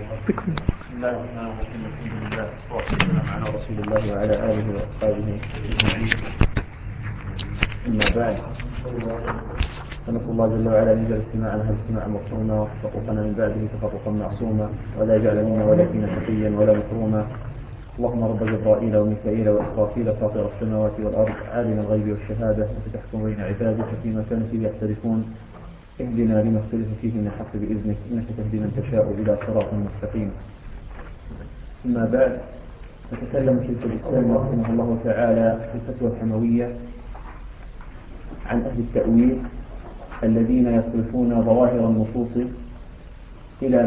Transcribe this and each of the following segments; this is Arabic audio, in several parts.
بسم الله الرحمن الرحيم. الحمد لله والصلاة والسلام على رسول الله وعلى آله وأصحابه أجمعين. أما بعد، فنسأل الله جل وعلا أن يجعل استماعنا هذا استماعا مرحوما وتفرقنا من بعده تفرقا معصوما، ولا يجعل منا ولا فينا شقيا ولا محروما. اللهم رب جبرائيل وميكائيل وإسرافيل فاطر السماوات والأرض عالم الغيب والشهادة وتحكم بين عبادك فيما كانوا فيه يختلفون، اهدنا لما اختلف فيه من الحق بإذنك إنك تهدي من تشاء إلى صراط مستقيم. أما بعد، فتكلم شيخ الإسلام رحمه الله تعالى في الفتوى الحموية عن أهل التأويل الذين يصرفون ظواهر النصوص إلى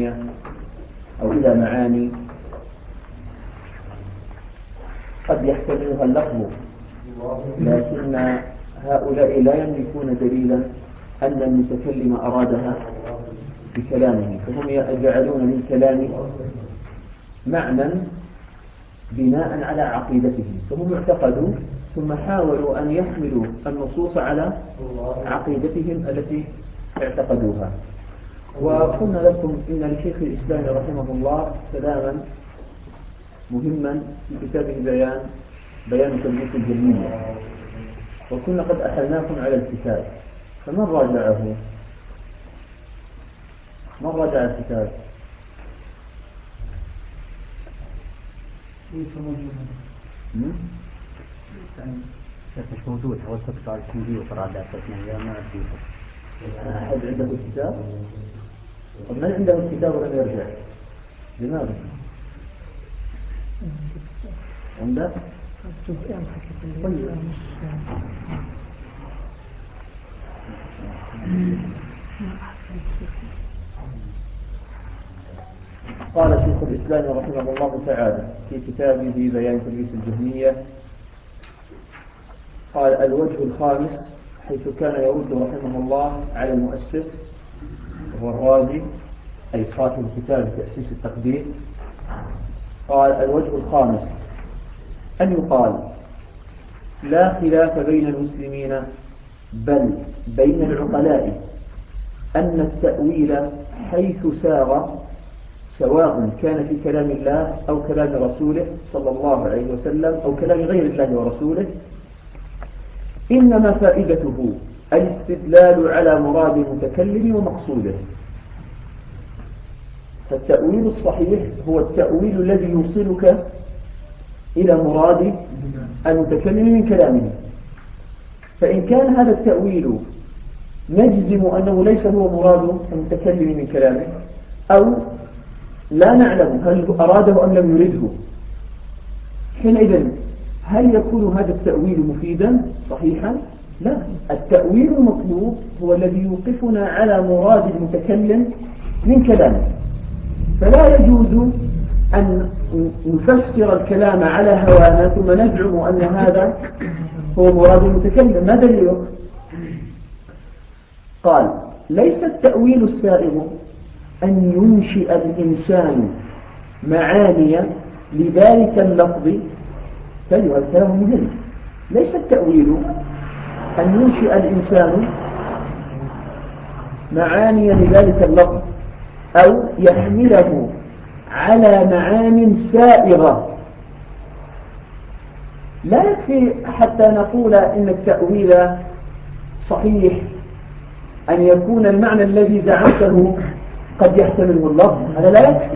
معاني قد يحتملها اللفظ، لكن هؤلاء لا يملكون دليلا أن المتكلم أرادها بكلامه، فهم يجعلون للكلام معنى بناء على عقيدتهم، فهم اعتقدوا ثم حاولوا أن يحملوا النصوص على عقيدتهم التي اعتقدوها. وقلنا لكم إن لشيخ الإسلام رحمه الله كلاما مهما في كتابه بيان تلبيس الجهمية، وكنا قد أحلناكم على الكتاب، فمن راجعه؟ من راجع الكتاب؟ مش موجود. هو تكتب على الكمبيوتر على أساسنا ما فيه. أحد عنده الكتاب؟ طب من عنده الكتاب ولم يرجع؟ لماذا؟ عنده؟ قال شيخ الإسلام رحمه الله تعالى في كتابه بيان تلبيس الجهمية، قال: الوجه الخامس، حيث كان يرد رحمه الله على المؤسس وهو الرازي أي صاحب كتاب تأسيس التقديس، قال: الوجه الخامس أن يقال: لا خلاف بين المسلمين بل بين العقلاء أن التأويل حيث سار، سواء كان في كلام الله أو كلام رسوله صلى الله عليه وسلم أو كلام غير الله ورسوله، إنما فائدته الاستدلال على مراد المتكلم ومقصوده. فالتأويل الصحيح هو التأويل الذي يوصلك إلى مراد المتكلم من كلامه، فإن كان هذا التأويل نجزم أنه ليس هو مراد المتكلم من كلامه، أو لا نعلم هل أراده أم لم يرده، حينئذ هل يكون هذا التأويل مفيدا صحيحا؟ لا، التأويل المطلوب هو الذي يوقفنا على مراد المتكلم من كلامه، فلا يجوز أن نفسر الكلام على هوانا ثم نزعم أن هذا هو مراد المتكلم. ما دليله؟ قال: ليس التأويل السائغ أن ينشئ الإنسان معاني لذلك اللفظ. هذا الكلام مهم. ليس التأويل أن ينشئ الإنسان معاني لذلك اللفظ أو يحمله على معان سائغة. لا يكفي حتى نقول إن التأويل صحيح أن يكون المعنى الذي زعمته قد يحتمله اللفظ، هذا لا يكفي.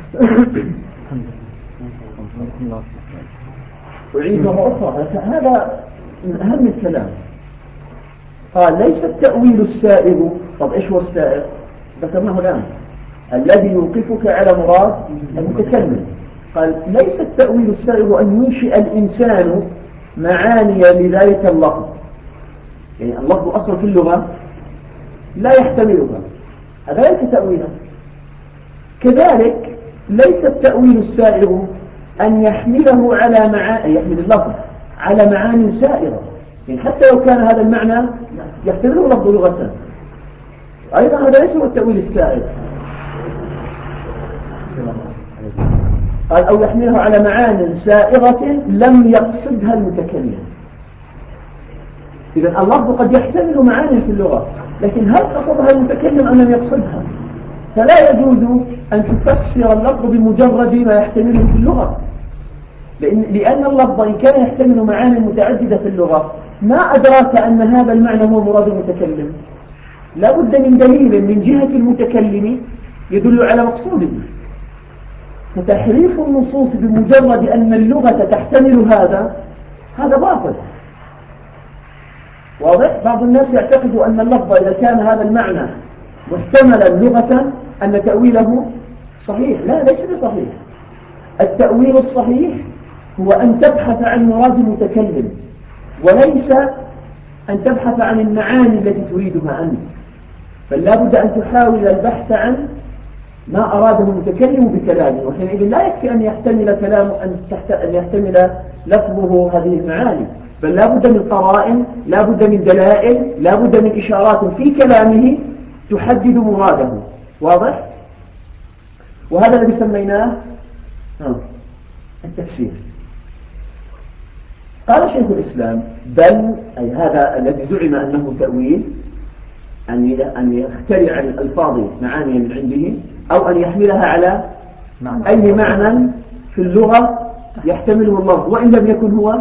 أعيد مرة أخرى، هذا من أهم الكلام. قال: ليس التأويل السائغ. طب إيش هو السائغ؟ ذكرناه الآن، الذي يوقفك على مراد المتكلم. قال: ليس التأويل السائغ أن ينشئ الإنسان معاني لذلك اللفظ، يعني اللفظ أصلا في اللغة لا يحتملها، هذا ليس تأويلا. كذلك ليس التأويل السائغ أن يحمله على يحمل اللفظ على معاني سائغة، يعني حتى لو كان هذا المعنى يحتمله لفظ لغة، أيضا هذا ليس هو التأويل السائغ. قال: أو يحمله على معاني سائغة لم يقصدها المتكلم. إذن اللفظ قد يحتمل معاني في اللغة، لكن هل قصدها المتكلم أم لم يقصدها؟ فلا يجوز أن تفسر اللفظ بمجرد ما يحتمله في اللغة، لأن اللفظ إن كان يحتمل معاني متعددة في اللغة ما أدراك أن هذا المعنى هو مراد المتكلم. لا بد من دليل من جهة المتكلم يدل على مقصوده. فتحريف النصوص بمجرد أن اللغة تحتمل هذا باطل. واضح؟ بعض الناس يعتقد أن اللفظ إذا كان هذا المعنى محتملا لغة أن تأويله صحيح. لا، ليس بصحيح. التأويل الصحيح هو أن تبحث عن مراد المتكلم، وليس أن تبحث عن المعاني التي تريدها أنت. بل لا بد أن تحاول البحث عن ما أراده المتكلم بكلامه، وحينئذ لا يكفي أن يحتمل أن يحتمل لفظه هذه المعاني، بل لا بد من قرائن، لا بد من دلائل، لا بد من إشارات في كلامه تحدد مراده. واضح؟ وهذا الذي سميناه التفسير. قال شيخ الإسلام: بل أي هذا الذي زعم أنه تأويل، أن يخترع الألفاظ معاني من عنده، أو أن يحملها على أي معنى في اللغة يحتمله الله وإن لم يكن هو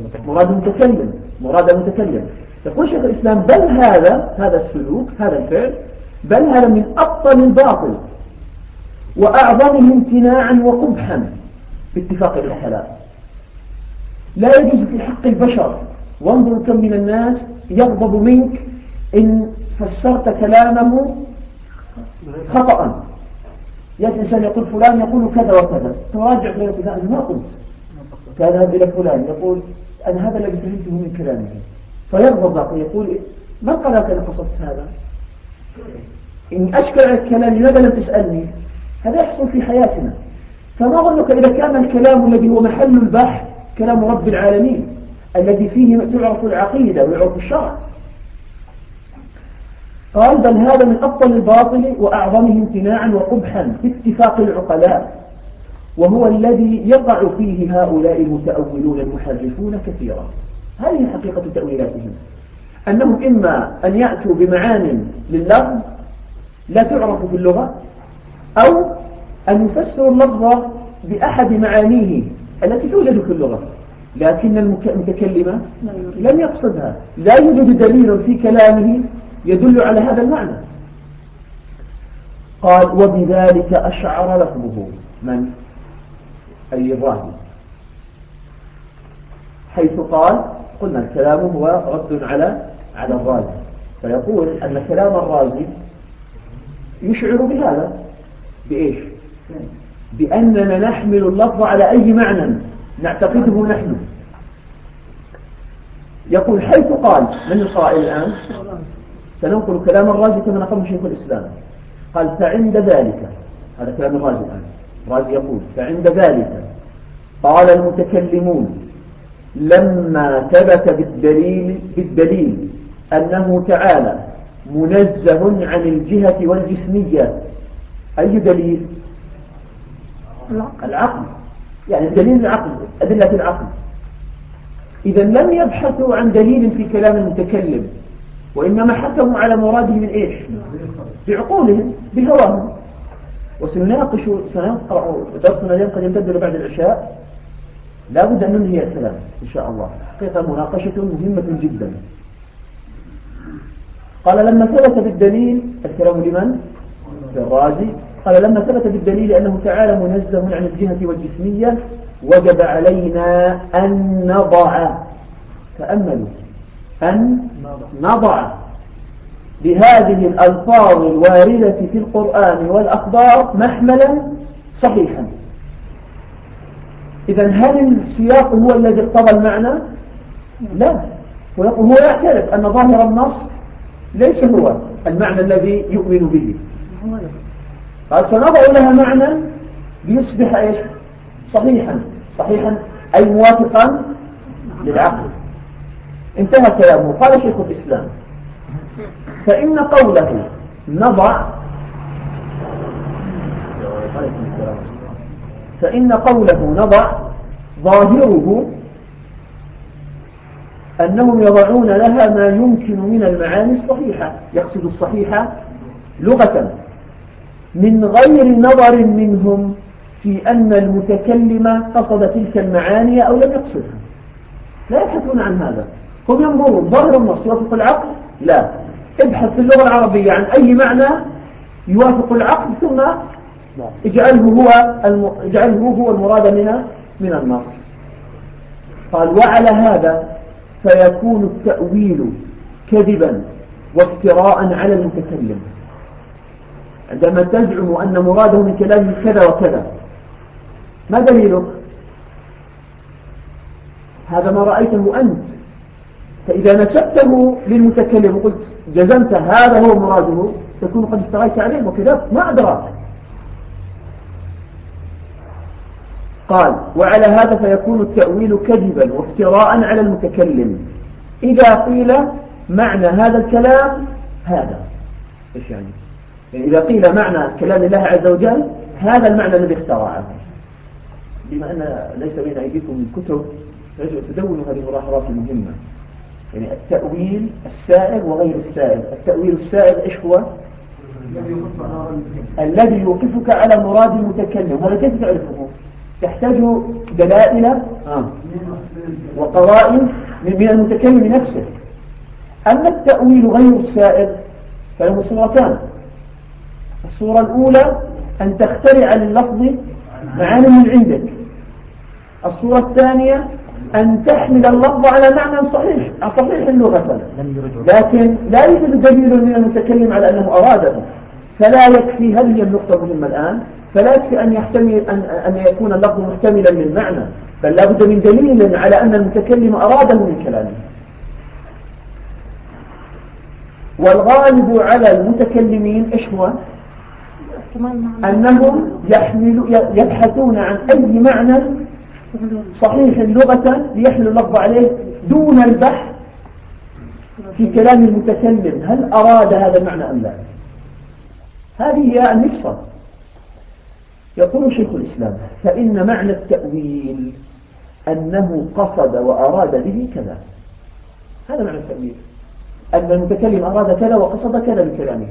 مراد المتكلم. يقول شيخ الإسلام: بل هذا السلوك، هذا الفعل، بل هذا من أبطل الباطل وأعظمه امتناعا وقبحا باتفاق العقلاء. لا يجوز في حق البشر. وانظر كم من الناس يغضب منك إن فسرت كلامه خطأ. يأتي الإنسان يقول فلان يقول كذا وكذا، تراجع فلان: أنا ما قلت. فيذهب إلى فلان يقول: أنا هذا الذي فهمته من كلامه. فيغضب يقول: من قال لك أنا قصدت هذا؟ إن أشكل الكلام لماذا لم تسألني؟ هذا يحصل في حياتنا. فما ظنك إذا كان الكلام الذي هو محل البحث كلام رب العالمين الذي فيه تعرف العقيدة ويعرف الشرع؟ قال: بل هذا من أبطل الباطل وأعظمه امتناعا وقبحا باتفاق العقلاء، وهو الذي يقع فيه هؤلاء المتأولون المحرفون كثيرا. هذه حقيقة تأويلاتهم، أنهم إما أن يأتوا بمعان لللفظ لا تعرف في اللغة، أو أن يفسروا اللفظ بأحد معانيه التي توجد في اللغة لكن المتكلم لم يقصدها. لا يوجد دليل في كلامه يدل على هذا المعنى. قال: وبذلك أشعر لفظه من؟ أي الرازي، حيث قال: قلنا الكلام هو رد على الرازي، فيقول أن كلام الرازي يشعر بهذا، بإيش؟ بأننا نحمل اللفظ على أي معنى نعتقده نحن. يقول: حيث قال، من القائل الآن؟ سننقل كلام الرازي كما نقل شيخ الإسلام. قال: فعند ذلك، هذا كلام الرازي الآن، الرازي يقول: فعند ذلك قال المتكلمون لما ثبت بالدليل أنه تعالى منزه عن الجهة والجسمية. أي دليل؟ العقل، يعني دليل العقل، أدلة العقل. إذا لم يبحثوا عن دليل في كلام المتكلم، وإنما حكموا على مراده من إيش؟ بعقولهم، بهواهم. سنقرأ درسنا اليوم قد يمتد بعد العشاء، لا بد أن ننهي الكلام إن شاء الله. حقيقة مناقشة مهمة جدا. قال: لما ثبت بالدليل، الكلام لمن؟ للرازي. قال: لما ثبت بالدليل أنه تعالى منزه عن الجهة والجسمية وجب علينا أن نضع، تأملوا، أن نضع بهذه الألفاظ الواردة في القرآن والأخبار محملا صحيحا. إذن هل السياق هو الذي اقتضى المعنى؟ لا، هو يعترف أن ظاهر النص ليس هو المعنى الذي يؤمن به. قال: سنضع لها معنى ليصبح إيش؟ صحيحا أي موافقا للعقل. انتهى كلامه. قال شيخ الإسلام: فإن قوله نضع ظاهره أنهم يضعون لها ما يمكن من المعاني الصحيحة، يقصد الصحيحة لغة، من غير نظر منهم في أن المتكلم قصد تلك المعاني أو لم يقصدها، لا يبحثون عن هذا. هم ينظرون ظاهر النص يوافق العقل؟ لا، ابحث في اللغة العربية عن أي معنى يوافق العقل ثم اجعله هو المراد من النص. قال وعلى هذا فيكون التأويل كذبا وافتراء على المتكلم. عندما تزعم أن مراده من كلامه كذا وكذا، ما دليلك؟ هذا ما رأيته أنت، فإذا نسبته للمتكلم وقلت جزمت هذا هو مراده تكون قد افتريت عليه وكذبت، ما أدراك. قال وعلى هذا فيكون التأويل كذبا وافتراء على المتكلم إذا قيل معنى هذا الكلام هذا. إيش يعني إذا قيل معنى كلام الله عز وجل هذا المعنى الذي اخترعه؟ بما أن ليس بين أيديكم من كتب يجب تدونوا هذه الملاحظات المهمة. يعني التأويل السائغ وغير السائغ. التأويل السائغ إيش هو؟ الذي يوقفك على مراد المتكلم. هذا كيف تعرفه؟ تحتاج دلائل وقرائن من المتكلم نفسه. أما التأويل غير السائغ فله صورتان. الصورة الأولى أن تخترع لللفظ معاني من عندك. الصورة الثانية أن تحمل اللفظ على معنى صحيح اللغة، لكن لا يوجد دليل من المتكلم على أنه أراده، فلا يكفي. هذه هي النقطة المهمة الآن. فلا يكفي أن يكون اللفظ محتملا للمعنى، بل لا بد من دليل على أن المتكلم أراده من كلامه. والغالب على المتكلمين إيش هو؟ أنهم يبحثون عن أي معنى صحيح لغة ليحمل اللفظ عليه دون البحث في كلام المتكلم هل أراد هذا المعنى أم لا. هذه هي النقصة. يقول شيخ الإسلام فإن معنى التأويل أنه قصد وأراد به كذا. هذا معنى التأويل، أن المتكلم أراد كذا وقصد كذا بكلامه.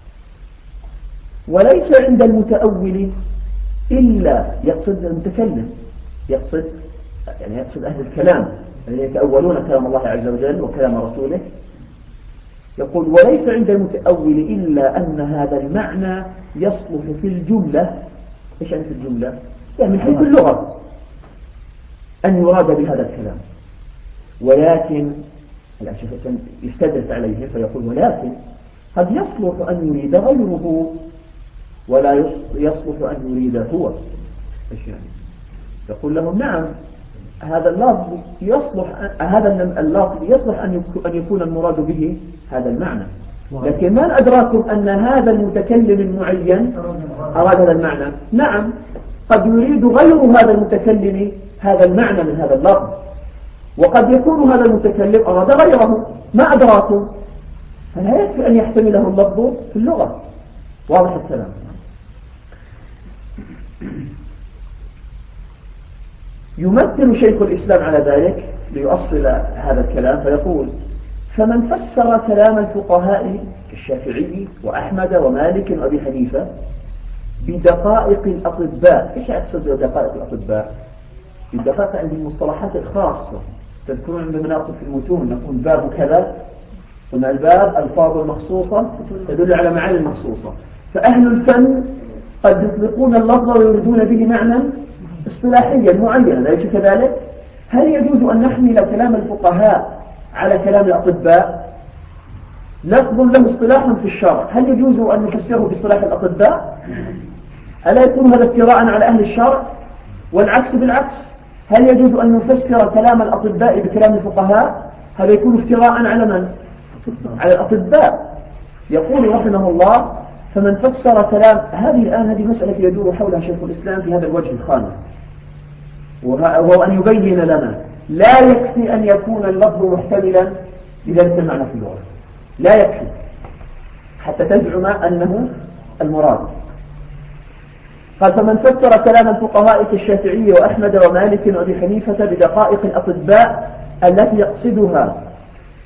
وليس عند المتأول إلا يقصد المتكلم، يقصد أهل الكلام الذين يتأولون كلام الله عز وجل وكلام رسوله. يقول وليس عند المتأول إلا أن هذا المعنى يصلح في الجملة. إيش يعني في الجملة؟ يعني من حيث اللغة أن يراد بهذا الكلام. ولكن الشيخ يستدرك عليه فيقول ولكن قد يصلح أن يريد غيره ولا يصلح أن يريد هو. إيش يعني؟ يقول لهم نعم هذا اللفظ يصلح أن يكون المراد به هذا المعنى، لكن من أدراكم أن هذا المتكلم المعين أراد هذا المعنى؟ نعم قد يريد غير هذا المتكلم هذا المعنى من هذا اللفظ، وقد يكون هذا المتكلم أراد غيره، ما أدراكم؟ فلا يكفي أن يحتمله اللفظ في اللغة. واضح الكلام؟ يمثل شيخ الإسلام على ذلك ليؤصل هذا الكلام فيقول فمن فسر كلام الفقهاء كالشافعي وأحمد ومالك وأبي حنيفة بدقائق الأطباء. إيش أقصد بدقائق الأطباء؟ الدقائق عند المصطلحات الخاصة. تذكرون عندما نأخذ في المتون نقول باب كذا، قلنا الباب ألفاظ مخصوصة تدل على معاني مخصوصة. فأهل الفن قد يطلقون اللفظ ويريدون به معنى اصطلاحيا معينا، ليس كذلك؟ هل يجوز أن نحمل كلام الفقهاء على كلام الأطباء؟ لفظ له اصطلاح في الشرع، هل يجوز أن نفسره باصطلاح الأطباء؟ ألا يكون هذا افتراء على أهل الشرع؟ والعكس بالعكس، هل يجوز أن نفسر كلام الأطباء بكلام الفقهاء؟ هذا يكون افتراء على من؟ على الأطباء. يقول رحمه الله فمن فسر كلام هذه مسألة يدور حولها شيخ الإسلام في هذا الوجه الخامس، وهو أن يبين لنا لا يكفي أن يكون اللفظ محتملا لذلك المعنى في اللغة، لا يكفي حتى تزعم أنه المراد. قال فمن فسر كلام الفقهاء كالشافعي وأحمد ومالك وأبي حنيفة بدقائق الأطباء التي يقصدها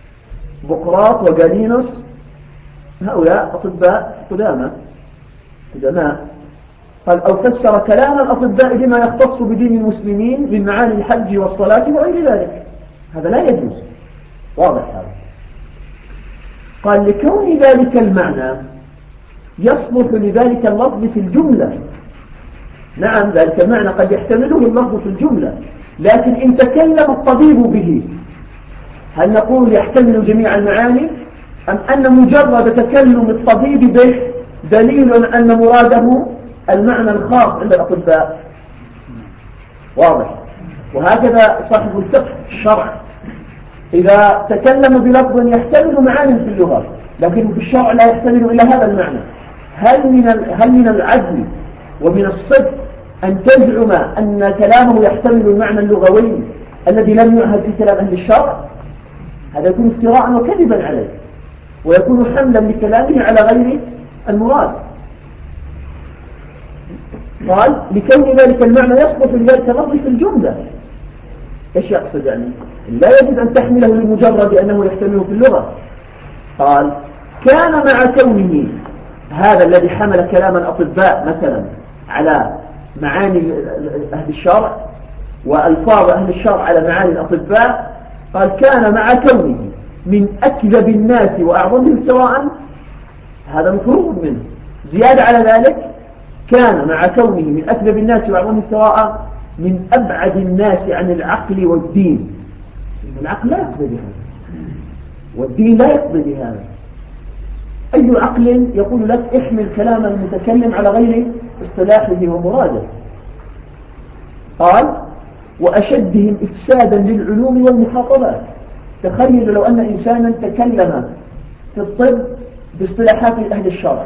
بقراط وجالينوس، هؤلاء أطباء قدامى، قدماء قال أو فسر كلام الأطباء بما يختص بدين المسلمين من معاني الحج والصلاة وغير ذلك، هذا لا يجوز. واضح هذا. قال لكون ذلك المعنى يصلح لذلك اللفظ في الجملة. نعم ذلك المعنى قد يحتمله اللفظ في الجملة، لكن إن تكلم الطبيب به هل نقول يحتمل جميع المعاني، أم أن مجرد تكلم الطبيب به دليل أن مراده المعنى الخاص عند الأطباء؟ واضح. وهكذا صاحب الفقه الشرع إذا تكلم بلفظ يحتمل معاني في اللغة لكن في الشرع لا يحتمل إلا هذا المعنى، هل من العدل ومن الصدق أن تزعم أن كلامه يحتمل المعنى اللغوي الذي لم يعهد في كلام أهل الشرع؟ هذا يكون افتراء وكذبا عليه، ويكون حملا لكلامه على غير المراد. قال لكون ذلك المعنى يصلح لذلك اللفظ في الجملة. ايش يقصد يعني؟ لا يجوز أن تحمله لمجرد أنه يحتمله في اللغة. قال كان مع كونه هذا الذي حمل كلام الأطباء مثلا على معاني أهل الشرع وألفاظ أهل الشرع على معاني الأطباء، قال كان مع كونه من أكذب الناس وأعظمهم سواء، هذا مفروض منه. زيادة على ذلك كان مع كونه من أكذب الناس وأعظمهم سواء من أبعد الناس عن العقل والدين. العقل لا يقبل بهذا والدين لا يقبل بهذا. أي عقل يقول لك احمل كلام المتكلم على غير اصطلاحه ومراده؟ قال وأشدهم إفسادا للعلوم والمخاطبات. تخيل لو أن إنسانا تكلم في الطب باصطلاحات أهل الشرع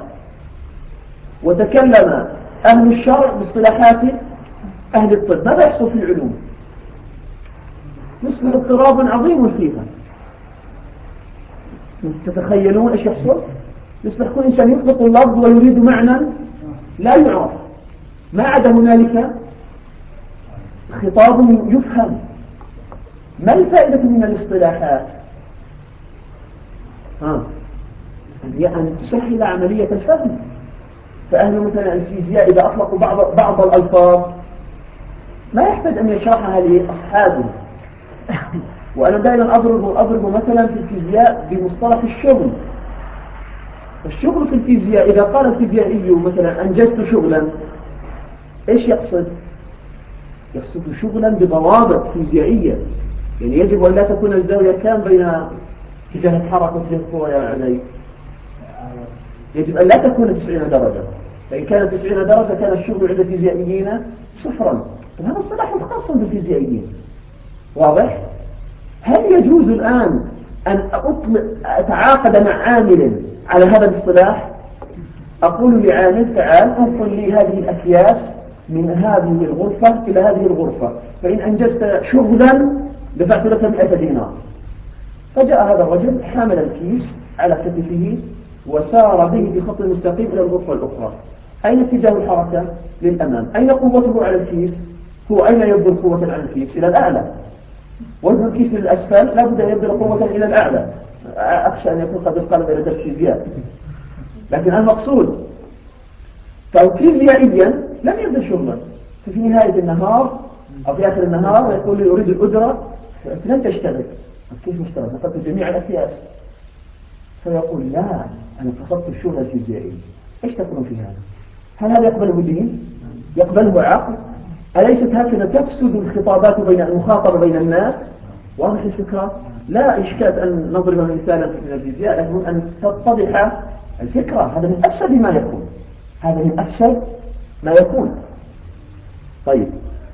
وتكلم أهل الشرع باصطلاحات أهل الطب، ماذا يحصل في العلوم؟ يصبح اضطراب عظيم فيها. تتخيلون ايش يحصل؟ يصبح كل إنسان يطلق اللفظ ويريد معنى لا يعرف، ما عدا هنالك خطاب يفهم. ما الفائدة من الاصطلاحات؟ هي أن تسهل عملية الفهم. فأهل مثلا الفيزياء إذا أطلقوا بعض الألفاظ ما يحتاج أن يشرحها لأصحابه. وأنا دائما أضرب مثلا في الفيزياء بمصطلح الشغل. الشغل في الفيزياء إذا قال الفيزيائي مثلا أنجزت شغلا، إيش يقصد؟ يقصد شغلا بضوابط فيزيائية، يعني يجب أن لا تكون الزاوية كام بين اتجاه الحركة واتجاه القوة يا علي، يجب أن لا تكون 90 درجة. فإن كانت 90 درجة كان الشغل عند الفيزيائيين صفرا. هذا الصلاح خاص بالفيزيائيين. واضح؟ هل يجوز الآن أن أتعاقد مع عامل على هذا الاصطلاح؟ أقول لعامل تعال انقل لي هذه الأكياس من هذه الغرفة إلى هذه الغرفة، فإن أنجزت شغلا دفعت لك 100 دينار. فجاء هذا الرجل حامل الكيس على كتفه وسار به بخط مستقيم إلى الغرفة الأخرى. أين اتجاه الحركة؟ للأمام. أين قوته على الكيس؟ هو أين يبذل قوة على الكيس؟ إلى الأعلى. وزن الكيس للأسفل لا بد أن يبذل قوة إلى الأعلى. أخشى أن يكون قد انقلب إلى درس فيزياء، لكن المقصود فيزيائيا لم يبذل شغلا. ففي نهاية النهار أو في آخر النهار يقول لي أريد الأجرة، لن تشتغل. كيف مشتغل؟ نقلت جميع الأكياس. فيقول لا أنا قصدت الشغل الفيزيائي. إيش تكون في هذا؟ هل هذا يقبله دين؟ يقبله عقل؟ أليست هكذا تفسد الخطابات بين المخاطبة بين الناس؟ واضح الفكرة؟ لا إشكال أن نضرب مثالا من الفيزياء، لكن أن تتضح الفكرة. هذا من أفسد ما يكون، هذا من أفسد ما يكون. طيب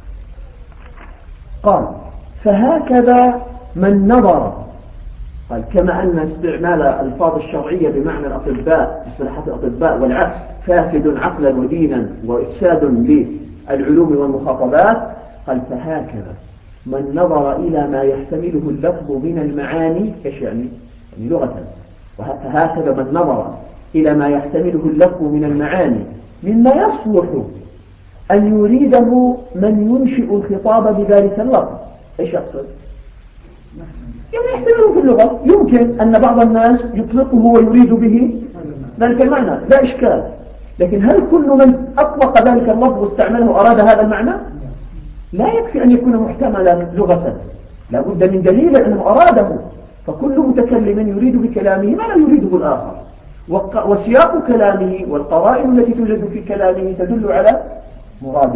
قال فهكذا من نظر، قال كما أن استعمال الألفاظ الشرعية بمعنى الأطباء اصطلاحات الأطباء والعكس فاسد عقلا ودينا وإفساد للعلوم والمخاطبات، قال فهكذا من نظر إلى ما يحتمله اللفظ من المعاني. إيش يعني لغة؟ وهكذا من نظر إلى ما يحتمله اللفظ من المعاني مما يصلح أن يريده من ينشئ الخطاب بذلك اللفظ. إيش يقصد؟ يعني يحتمله في اللغة. يمكن أن بعض الناس يطلقه ويريد به ذلك المعنى، لا إشكال. لكن هل كل من أطلق ذلك اللفظ واستعمله أراد هذا المعنى؟ لا يكفي أن يكون محتملا لغة، لا بد من دليل أنه أراده. فكل متكلم يريد بكلامه ما لا يريده الآخر، وسياق كلامه والقرائن التي توجد في كلامه تدل على مراده.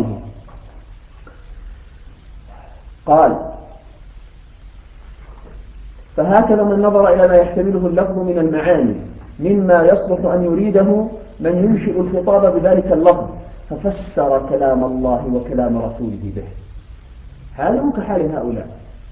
قال: فهكذا من نظر إلى ما يحتمله اللفظ من المعاني مما يصلح أن يريده من ينشئ الخطاب بذلك اللفظ ففسر كلام الله وكلام رسوله به، حالهم كحال هؤلاء.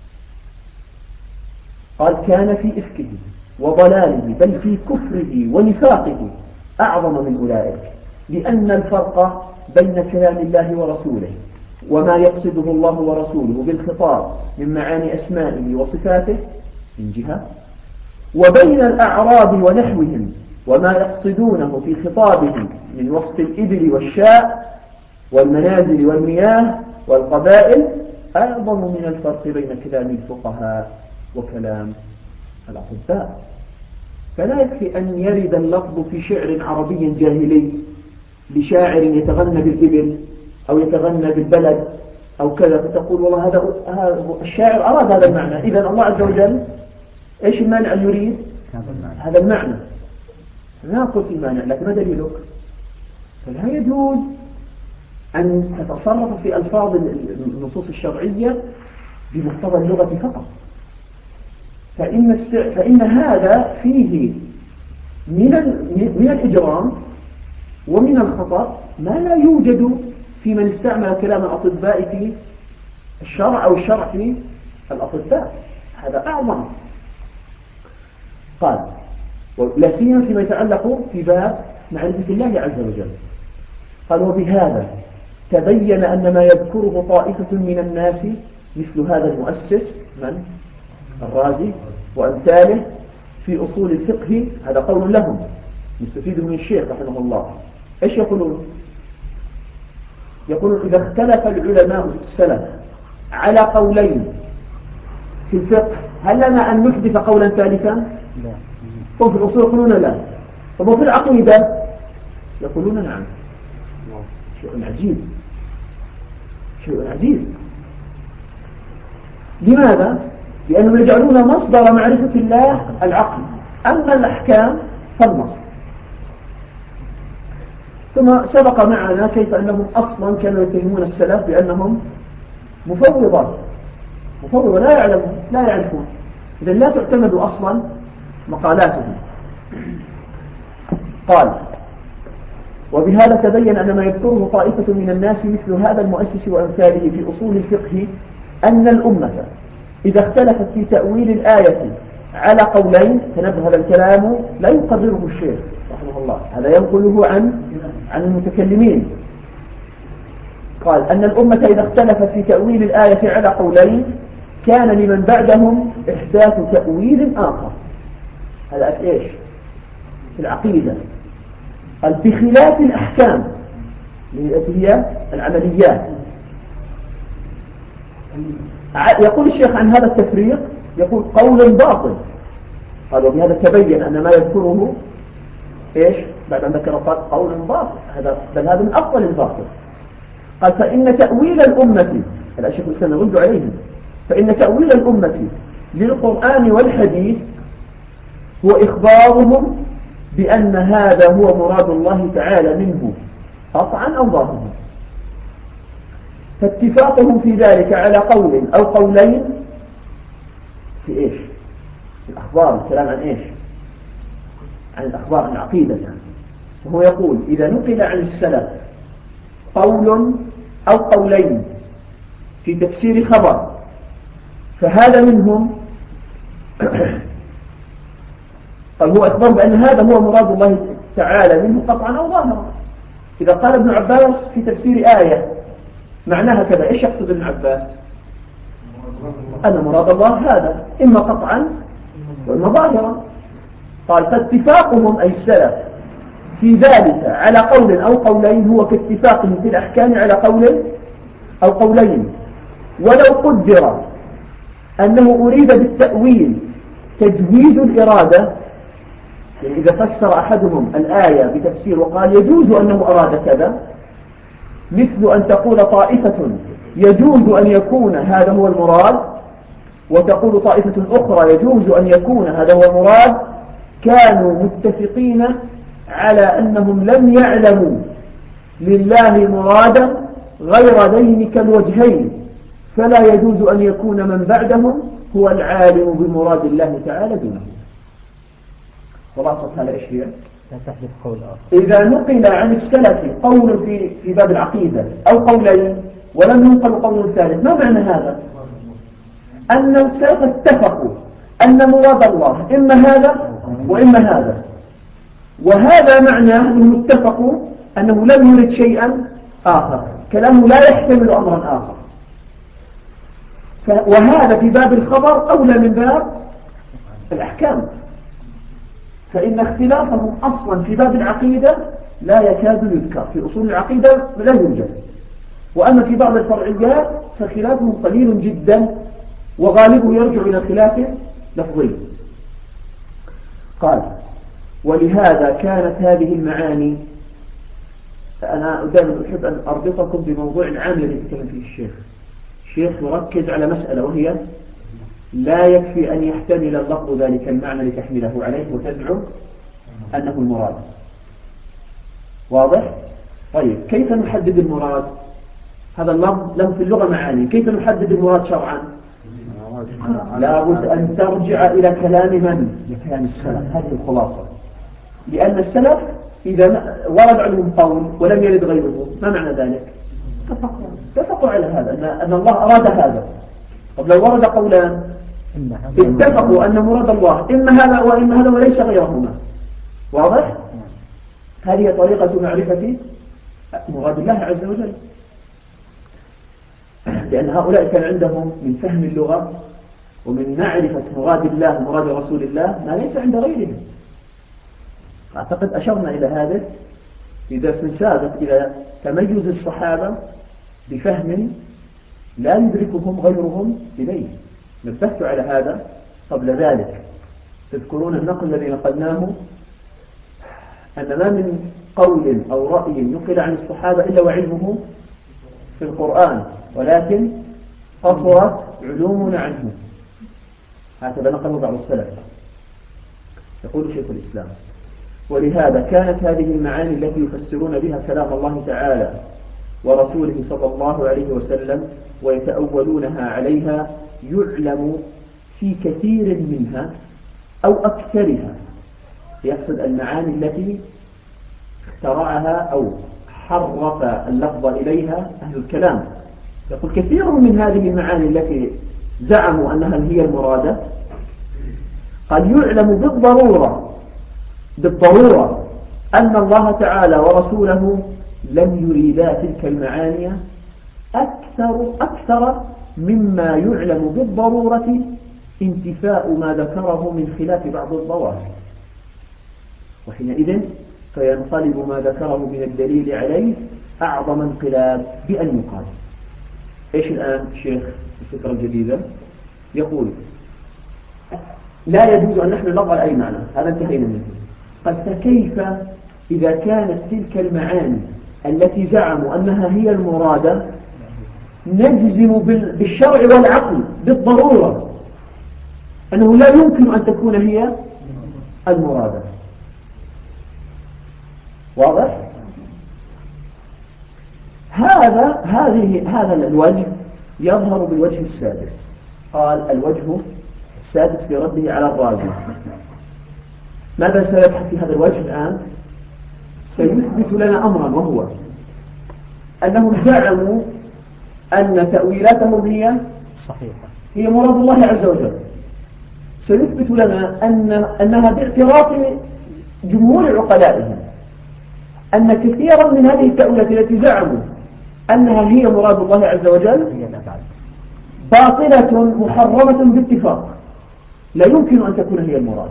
قال: كان في إفكه وضلاله بل في كفره ونفاقه أعظم من أولئك، لأن الفرق بين كلام الله ورسوله وما يقصده الله ورسوله بالخطاب من معاني أسمائه وصفاته من جهة، وبين الأعراب ونحوهم وما يقصدونه في خطابه من وصف الإبل والشاء والمنازل والمياه والقبائل أعظم من الفرق بين كلام الفقهاء وكلام الأطباء. فلا يكفي أن يرد اللفظ في شعر عربي جاهلي لشاعر يتغنى بالإبل أو يتغنى بالبلد أو كذا، فتقول والله هذا الشاعر أراد هذا المعنى، إذن الله عز وجل إيش المانع أن يريد هذا المعنى؟ لا أقول في مانع، لكن ما دليلك؟ فلا يجوز أن تتصرف في ألفاظ النصوص الشرعية بمقتضى اللغة فقط، فإن هذا فيه من الإجرام ومن الخطأ ما لا يوجد في من استعمل كلام الأطباء في الشرع أو الشرع في الأطباء، هذا أعظم. قال: ولا سيما فيما يتعلق في باب معرفة الله عز وجل. قال: وبهذا تبين أن ما يذكره طائفة من الناس مثل هذا المؤسس من الرازي وأمثاله في أصول الفقه، هذا قول لهم نستفيد من الشيخ رحمه الله. إيش يقولون؟ يقولون: إذا اختلف العلماء السلف على قولين في الفقه هل لنا أن نحدث قولا ثالثا؟ هم في الأصول يقولون لا. طب في العقيدة يقولون نعم. شيء عجيب، شيء عجيب. لماذا؟ لأنهم يجعلون مصدر معرفة الله العقل، أما الأحكام فالنص. ثم سبق معنا كيف أنهم أصلا كانوا يتهمون السلف بأنهم مفوضة لا يعرفون، إذا لا تعتمد أصلا مقالاتهم. قال: وبهذا تبين أن ما يذكره طائفة من الناس مثل هذا المؤسس وأمثاله في أصول الفقه أن الأمة إذا اختلفت في تأويل الآية على قولين، تنبه هذا الكلام لا يقرره الشيخ رحمه الله، هذا ينقله عن المتكلمين. قال: أن الأمة إذا اختلفت في تأويل الآية على قولين كان لمن بعدهم إحداث تأويل آخر. هذا إيش؟ في العقيدة. قال: بخلاف الأحكام التي هي العمليات. يقول الشيخ عن هذا التفريق، يقول: قول باطل. قال: وبهذا تبين أن ما يذكره إيش؟ بعد أن ذكر قول باطل، بل هذا من أفضل الباطل. قال: فإن تأويل الأمة، هذا الشيخ الإسلام يرد عليهم، فإن تأويل الأمة للقرآن والحديث هو إخبارهم بأن هذا هو مراد الله تعالى منه قطعا أو ظاهرا، فاتفاقهم في ذلك على قول أو قولين في إيش؟ في الأخبار، الكلام عن إيش؟ عن الأخبار، عن العقيدة يعني. فهو يقول: إذا نقل عن السلف قول أو قولين في تفسير خبر فهذا منهم قال هو إخبار بأن هذا هو مراد الله تعالى منه قطعا أو ظاهرا. إذا قال ابن عباس في تفسير آية معناها كذا، إيش يقصد ابن عباس؟ أن مراد الله هذا إما قطعا وإما ظاهرا. قال: فاتفاقهم أي السلف في ذلك على قول أو قولين هو كاتفاقهم في الأحكام على قول أو قولين، ولو قدر أنه أريد بالتأويل تجويز الإرادة يعني إذا فسر أحدهم الآية بتفسير وقال يجوز أنه أراد كذا، مثل أن تقول طائفة يجوز أن يكون هذا هو المراد، وتقول طائفة أخرى يجوز أن يكون هذا هو المراد، كانوا متفقين على أنهم لم يعلموا لله مرادا غير ذينك الوجهين، فلا يجوز أن يكون من بعدهم هو العالم بمراد الله تعالى دونه. خلاصة هذا إيش هي؟ إذا نقل عن السلف قول في باب العقيدة أو قولين ولم ينقل قول ثالث، ما معنى هذا؟ أن السلف اتفقوا أن مراد الله إما هذا وإما هذا، وهذا معناه أنهم اتفقوا أنه لم يرد شيئا آخر، كلامه لا يحتمل أمرا آخر. وهذا في باب الخبر أولى من باب الأحكام، فإن اختلافهم أصلا في باب العقيدة لا يكاد يذكر، في أصول العقيدة لا يوجد، وأما في بعض الفرعيات فخلافهم قليل جدا وغالبه يرجع إلى خلاف لفظي. قال ولهذا كانت هذه المعاني، أنا دائما أحب أن أربطكم بموضوع العام الذي يتكلم فيه الشيخ يركز على مسألة، وهي لا يكفي أن يحتمل اللفظ ذلك المعنى لتحمله عليه وتزعم أنه المراد. واضح؟ طيب كيف نحدد المراد؟ هذا اللفظ له في اللغة معاني، كيف نحدد المراد شرعا؟ لابد أن ترجع إلى كلام من؟ لكلام السلف. هذه الخلاصة، لأن السلف إذا ورد عنهم قول ولم يرد غيره، ما معنى ذلك؟ اتفقوا على هذا أن الله أراد هذا. طب لو ورد قولان اتفقوا أن مراد الله إما هذا وإما هذا وليس غيرهما. واضح؟ هذه طريقة معرفة مراد الله عز وجل، لأن هؤلاء كان عندهم من فهم اللغة ومن معرفة مراد الله ومراد رسول الله ما ليس عند غيرهم. أعتقد أشرنا إلى هذا في درس سابق، إلى تميز الصحابة بفهم لا يدركهم غيرهم إليه. نبهت على هذا قبل ذلك. تذكرون النقل الذي نقلناه أن ما من قول أو رأي نقل عن الصحابة إلا وعلمه في القرآن، ولكن قصرت علومنا عنه. هكذا نقله بعض السلف. يقول شيخ الإسلام ولهذا كانت هذه المعاني التي يفسرون بها كلام الله تعالى ورسوله صلى الله عليه وسلم ويتأولونها عليها يعلم في كثير منها أو أكثرها، يقصد المعاني التي اخترعها أو حرف اللفظ إليها أهل الكلام. يقول كثير من هذه المعاني التي زعموا أنها هي المرادة قد يعلم بالضرورة أن الله تعالى ورسوله لم يريدا تلك المعاني أكثر مما يعلم بالضرورة انتفاء ما ذكره من خلاف بعض الظواهر، وحينئذ فينقلب ما ذكره من الدليل عليه أعظم انقلاب بأن يقال. إيش الآن الشيخ الفكرة الجديدة؟ يقول لا يجوز أن نحن نضع أي معنى، هذا انتهينا منه. قد فكيف إذا كانت تلك المعاني التي زعموا أنها هي المرادة نجزم بالشرع والعقل بالضرورة أنه لا يمكن أن تكون هي المرادة. واضح؟ هذا الوجه يظهر بالوجه السادس. قال الوجه السادس في رده على الرازي. ماذا سيبحث في هذا الوجه الآن؟ سيثبت لنا أمرا، وهو أنهم زعموا أن تأويلاتهم هي مراد الله عز وجل. سيثبت لنا أنها باعتراف جمهور عقلائهم أن كثيرا من هذه التأويلات التي زعموا أنها هي مراد الله عز وجل باطلة محرمة باتفاق، لا يمكن أن تكون هي المراد.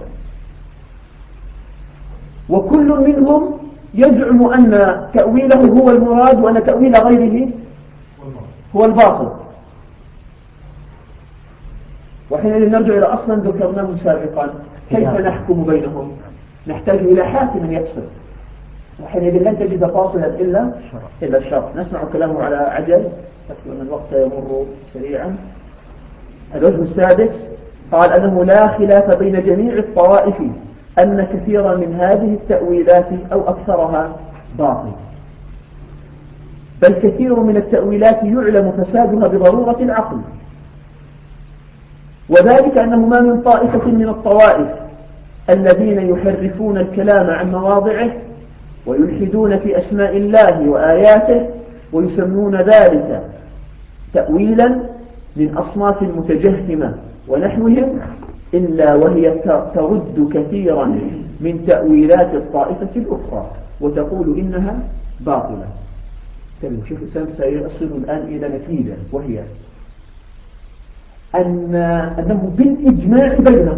وكل منهم يزعم أن تأويله هو المراد وأن تأويل غيره هو الباطل. وحينئذ نرجع إلى أصلا ذكرناه سابقا، كيف نحكم بينهم؟ نحتاج إلى حاكم يفصل، وحينئذ لن تجد فاصلا إلا الشرط. نسمع كلامه على عجل أن الوقت يمر سريعا. الوجه السادس قال أنه لا خلاف بين جميع الطوائف أن كثيرا من هذه التأويلات أو أكثرها باطل، بل كثير من التأويلات يعلم فسادها بضرورة العقل، وذلك أنه ما من طائفة من الطوائف الذين يحرفون الكلام عن مواضعه ويلحدون في أسماء الله وآياته ويسمون ذلك تأويلا من أصناف المتجهمة ونحوهم، إلا وهي ترد كثيرا من تأويلات الطائفة الأخرى وتقول إنها باطلة. شوف سيصل الآن إلى نتيجة، وهي أنه بالإجماع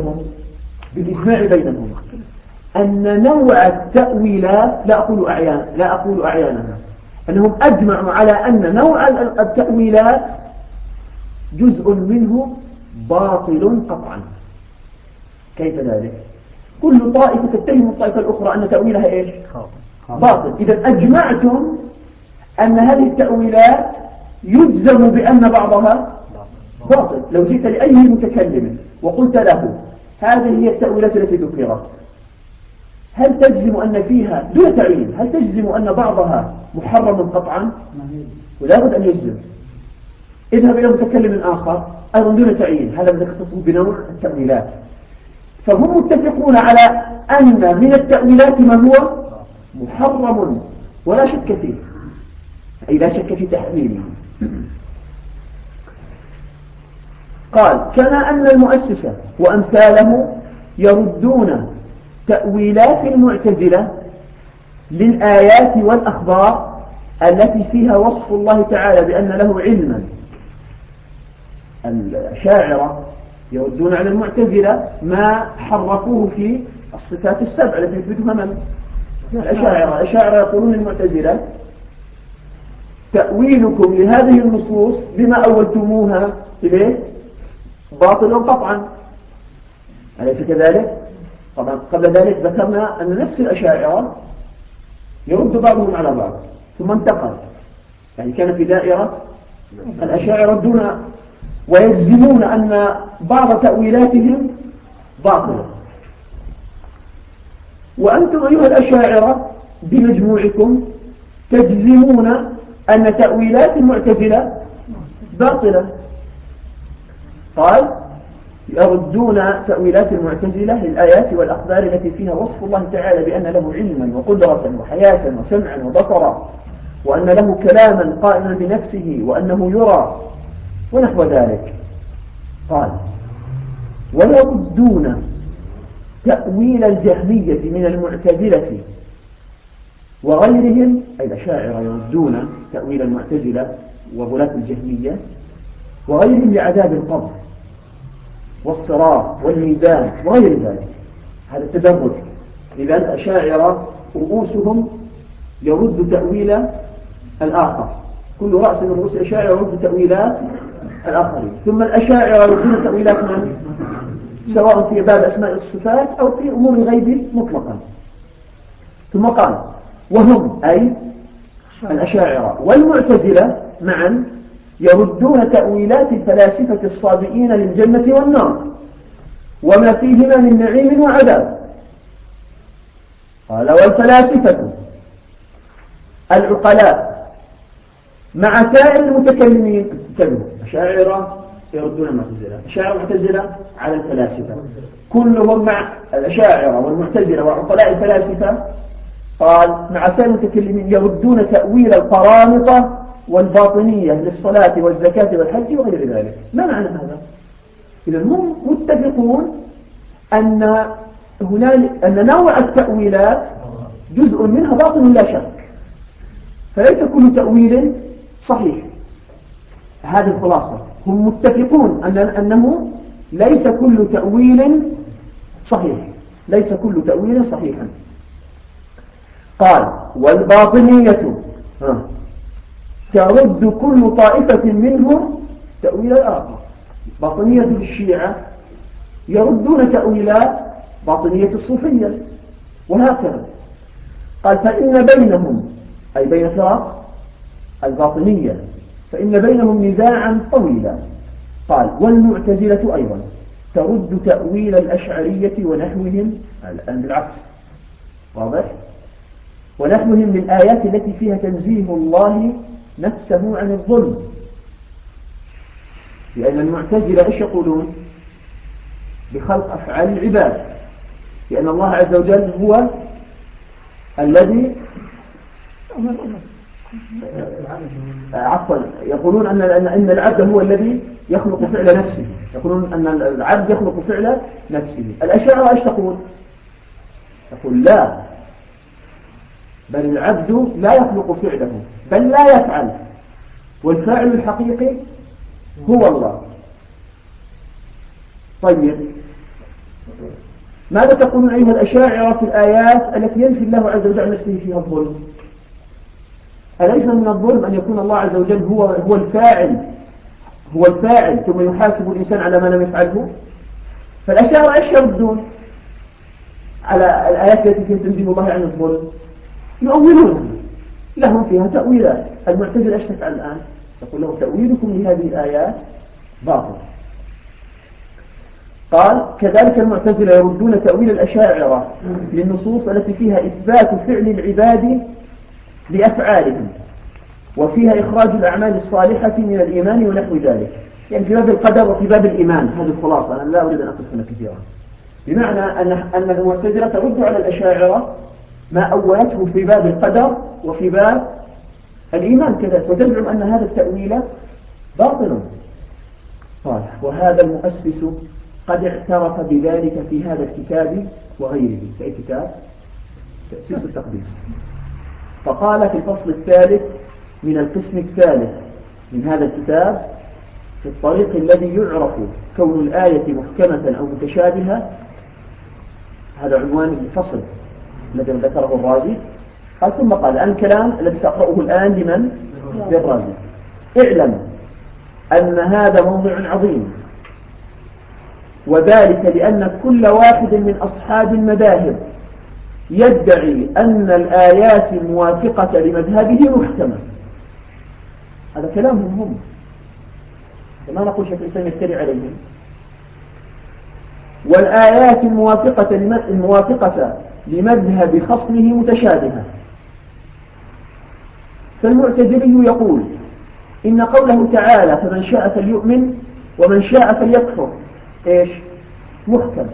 بينهم أن نوع التأويلات لا أقول أعيانها، أنهم أجمعوا على أن نوع التأويلات جزء منه باطل قطعا. كيف ذلك؟ كل طائفة تتهم الطائفة الأخرى أن تأويلها إيش؟ باطل. إذا أجمعتم أن هذه التأويلات يجزم بأن بعضها باطل. لو جئت لأي متكلم وقلت له هذه هي التأويلات التي ذكرت، هل تجزم أن فيها دون تعيين، هل تجزم أن بعضها محرم قطعا؟ ولا بد أن يجزم. اذهب إلى متكلم آخر أيضا دون تعيين، هذا ذكرته بنوع التأويلات، فهم متفقون على أن من التأويلات ما هو محرم ولا شك فيه، أي لا شك في تحريمه. قال كما أن المؤسسة وأمثاله يردون تأويلات المعتزلة للآيات والأخبار التي فيها وصف الله تعالى بأن له علما. الأشاعرة يردون على المعتزلة ما حرفوه في الصفات السبع التي يثبتها من؟ الأشاعرة يقولون للمعتزلة تأويلكم لهذه النصوص بما أولتموها إليه باطل قطعا، أليس كذلك؟ طبعا قبل ذلك ذكرنا أن نفس الأشاعرة يرد بعضهم على بعض ثم انتقل، يعني كان في دائرة الأشاعرة دون ويجزمون أن بعض تأويلاتهم باطلة، وأنتم أيها الأشاعرة بمجموعكم تجزمون أن تأويلات المعتزلة باطلة. قال يردون تأويلات المعتزلة للآيات والأخبار التي فيها وصف الله تعالى بأن له علما وقدرة وحياة وسمعا وبصرا، وأن له كلاما قائما بنفسه وأنه يرى ونحو ذلك. قال ويردون تأويل الجهمية من المعتزلة وغيرهم، أي الأشاعرة يردون تأويل المعتزلة وغلاة الجهمية وغيرهم لعذاب القبر والصراط والميزان وغير ذلك. هذا التدرج. إذا الأشاعرة رؤوسهم يرد تأويل الآخر، كل رأس من رؤوس الأشاعرة يرد تأويلات الآخرين، ثم الأشاعرة يردون تأويلات من؟ سواء في باب أسماء الصفات أو في أمور الغيب مطلقا. ثم قال وهم أي الأشاعرة والمعتزلة معا يردون تأويلات الفلاسفة الصابئين للجنة والنار وما فيهما من نعيم وعذاب. قال والفلاسفة العقلاء مع سائر المتكلمين كذبوا. أشاعرة يردون المعتزلة، أشاعرة المعتزلة على الفلاسفة، كلهم مع الأشاعرة والمعتزلة وعقلاء الفلاسفة. قال مع سائر المتكلمين يردون تأويل القرامطة والباطنية للصلاة والزكاة والحج وغير ذلك. ما معنى هذا؟ إذا هم متفقون أن نوع التأويلات جزء منها باطل لا شك، فليس كل تأويل صحيح. هذه الخلاصة، هم متفقون أنه ليس كل تأويل صحيح، ليس كل تأويل صحيحا. قال والباطنية ترد كل طائفة منهم تأويل الآخر. باطنية الشيعة يردون تأويلات باطنية الصوفية، وهكذا. قال فإن بينهم، أي بين فرق الباطنية، فإن بينهم نزاعا طويلا. قال والمعتزلة أيضا ترد تأويل الأشعرية ونحوهم، الآن بالعكس واضح، ونحوهم من الآيات التي فيها تنزيه الله نفسه عن الظلم. لأن المعتزلة إيش يقولون؟ بخلق أفعال العباد، لأن الله عز وجل هو الذي عفوا يقولون أن العبد هو الذي يخلق فعل نفسه، يقولون أن العبد يخلق فعل نفسه. الأشاعرة إيش تقول؟ تقول لا، بل العبد لا يخلق فعله، بل لا يفعل، والفاعل الحقيقي هو الله. طيب ماذا تقولون أيها الأشاعرة في الآيات التي ينفي الله عز وجل نفسه فيها الظلم؟ أليس من الظلم أن يكون الله عز وجل هو الفاعل ثم يحاسب الإنسان على ما لم يفعله؟ فالأشاعرة إيش يردون على الآيات التي فيها تنزيه الله عن الظلم؟ يؤولونها، لهم فيها تأويلات. المعتزلة إيش تفعل الآن؟ تقول لهم تأويلكم لهذه الآيات باطل. قال كذلك المعتزلة يردون تأويل الأشاعرة للنصوص التي فيها إثبات فعل العباد لأفعالهم، وفيها إخراج الأعمال الصالحة من الإيمان ونحو ذلك. يعني في باب القدر وفي باب الإيمان. هذه الخلاصة، أنا لا أريد أن أقص هنا كثيرا. بمعنى أن المعتزلة ترد على الأشاعرة ما أولته في باب القدر وفي باب الإيمان كذلك، وتزعم أن هذا التأويل باطل. وهذا المؤسس قد اعترف بذلك في هذا الكتاب وغيره، في كتاب تأسيس التقديس. فقال في الفصل الثالث من القسم الثالث من هذا الكتاب: في الطريق الذي يعرف كون الآية محكمة أو متشابهة. هذا عنوان الفصل الذي ذكره الرازي. قال ثم قال الآن الكلام الذي سأقرأه الآن لمن؟ للرازي: اعلم أن هذا موضوع عظيم، وذلك لأن كل واحد من أصحاب المذاهب يدعي أن الآيات الموافقة لمذهبه محكمة. هذا كلامهم هم، ما نقول شيخ الإسلام يفتري عليهم. والآيات الموافقة لمذهب خصمه متشابهة. فالمعتزلي يقول إن قوله تعالى فمن شاء فليؤمن ومن شاء فليكفر إيش؟ محكم.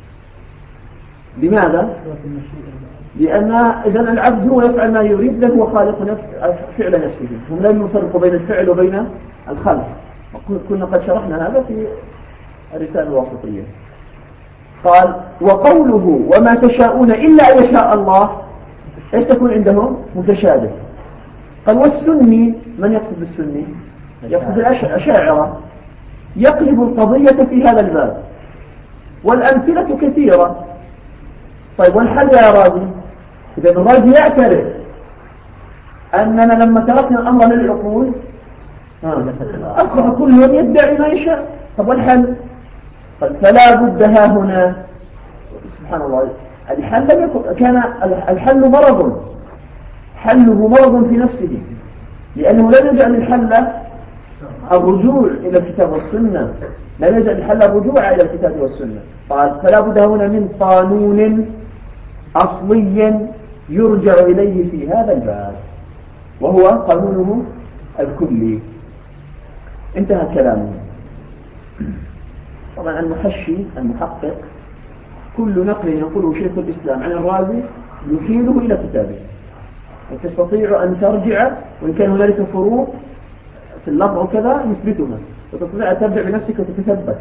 لماذا؟ لأن إذن العبد هو يفعل ما يريد، لأنه هو خالق فعل نفسه. هم لا يفرقوا بين الفعل وبين الخلق. كنا قد شرحنا هذا في الرسالة الواسطية. قال وقوله وما تشاءون إلا أن يشاء الله إيش تكون عندهم؟ متشابه. قال والسني، من يقصد بالسني؟ يقصد الأشاعرة، يقلب القضية في هذا الباب، والأمثلة كثيرة. طيب والحل يا راضي؟ إذا الراضي يعترف أننا لما تركنا الأمر للعقول أصبح كل يوم يدعي ما يشاء. طب والحل؟ قال فلا بد ها هنا، سبحان الله، الحل لم يكن، كان الحل مرض، حله مرض في نفسه، لأنه لا يجعل الحل الرجوع إلى الكتاب والسنة، لا يجعل الحل الرجوع إلى الكتاب والسنة. قال فلا بد هنا من قانون أصلي يرجع إليه في هذا الباب، وهو قانونه الكلي. انتهى كلامه. طبعا المحشي المحقق كل نقل ينقله شيخ الإسلام عن الرازي يحيله إلى كتابه، وتستطيع أن ترجع، وإن كان هنالك فروق في اللفظ وكذا يثبتها، وتستطيع أن ترجع بنفسك وتتثبت.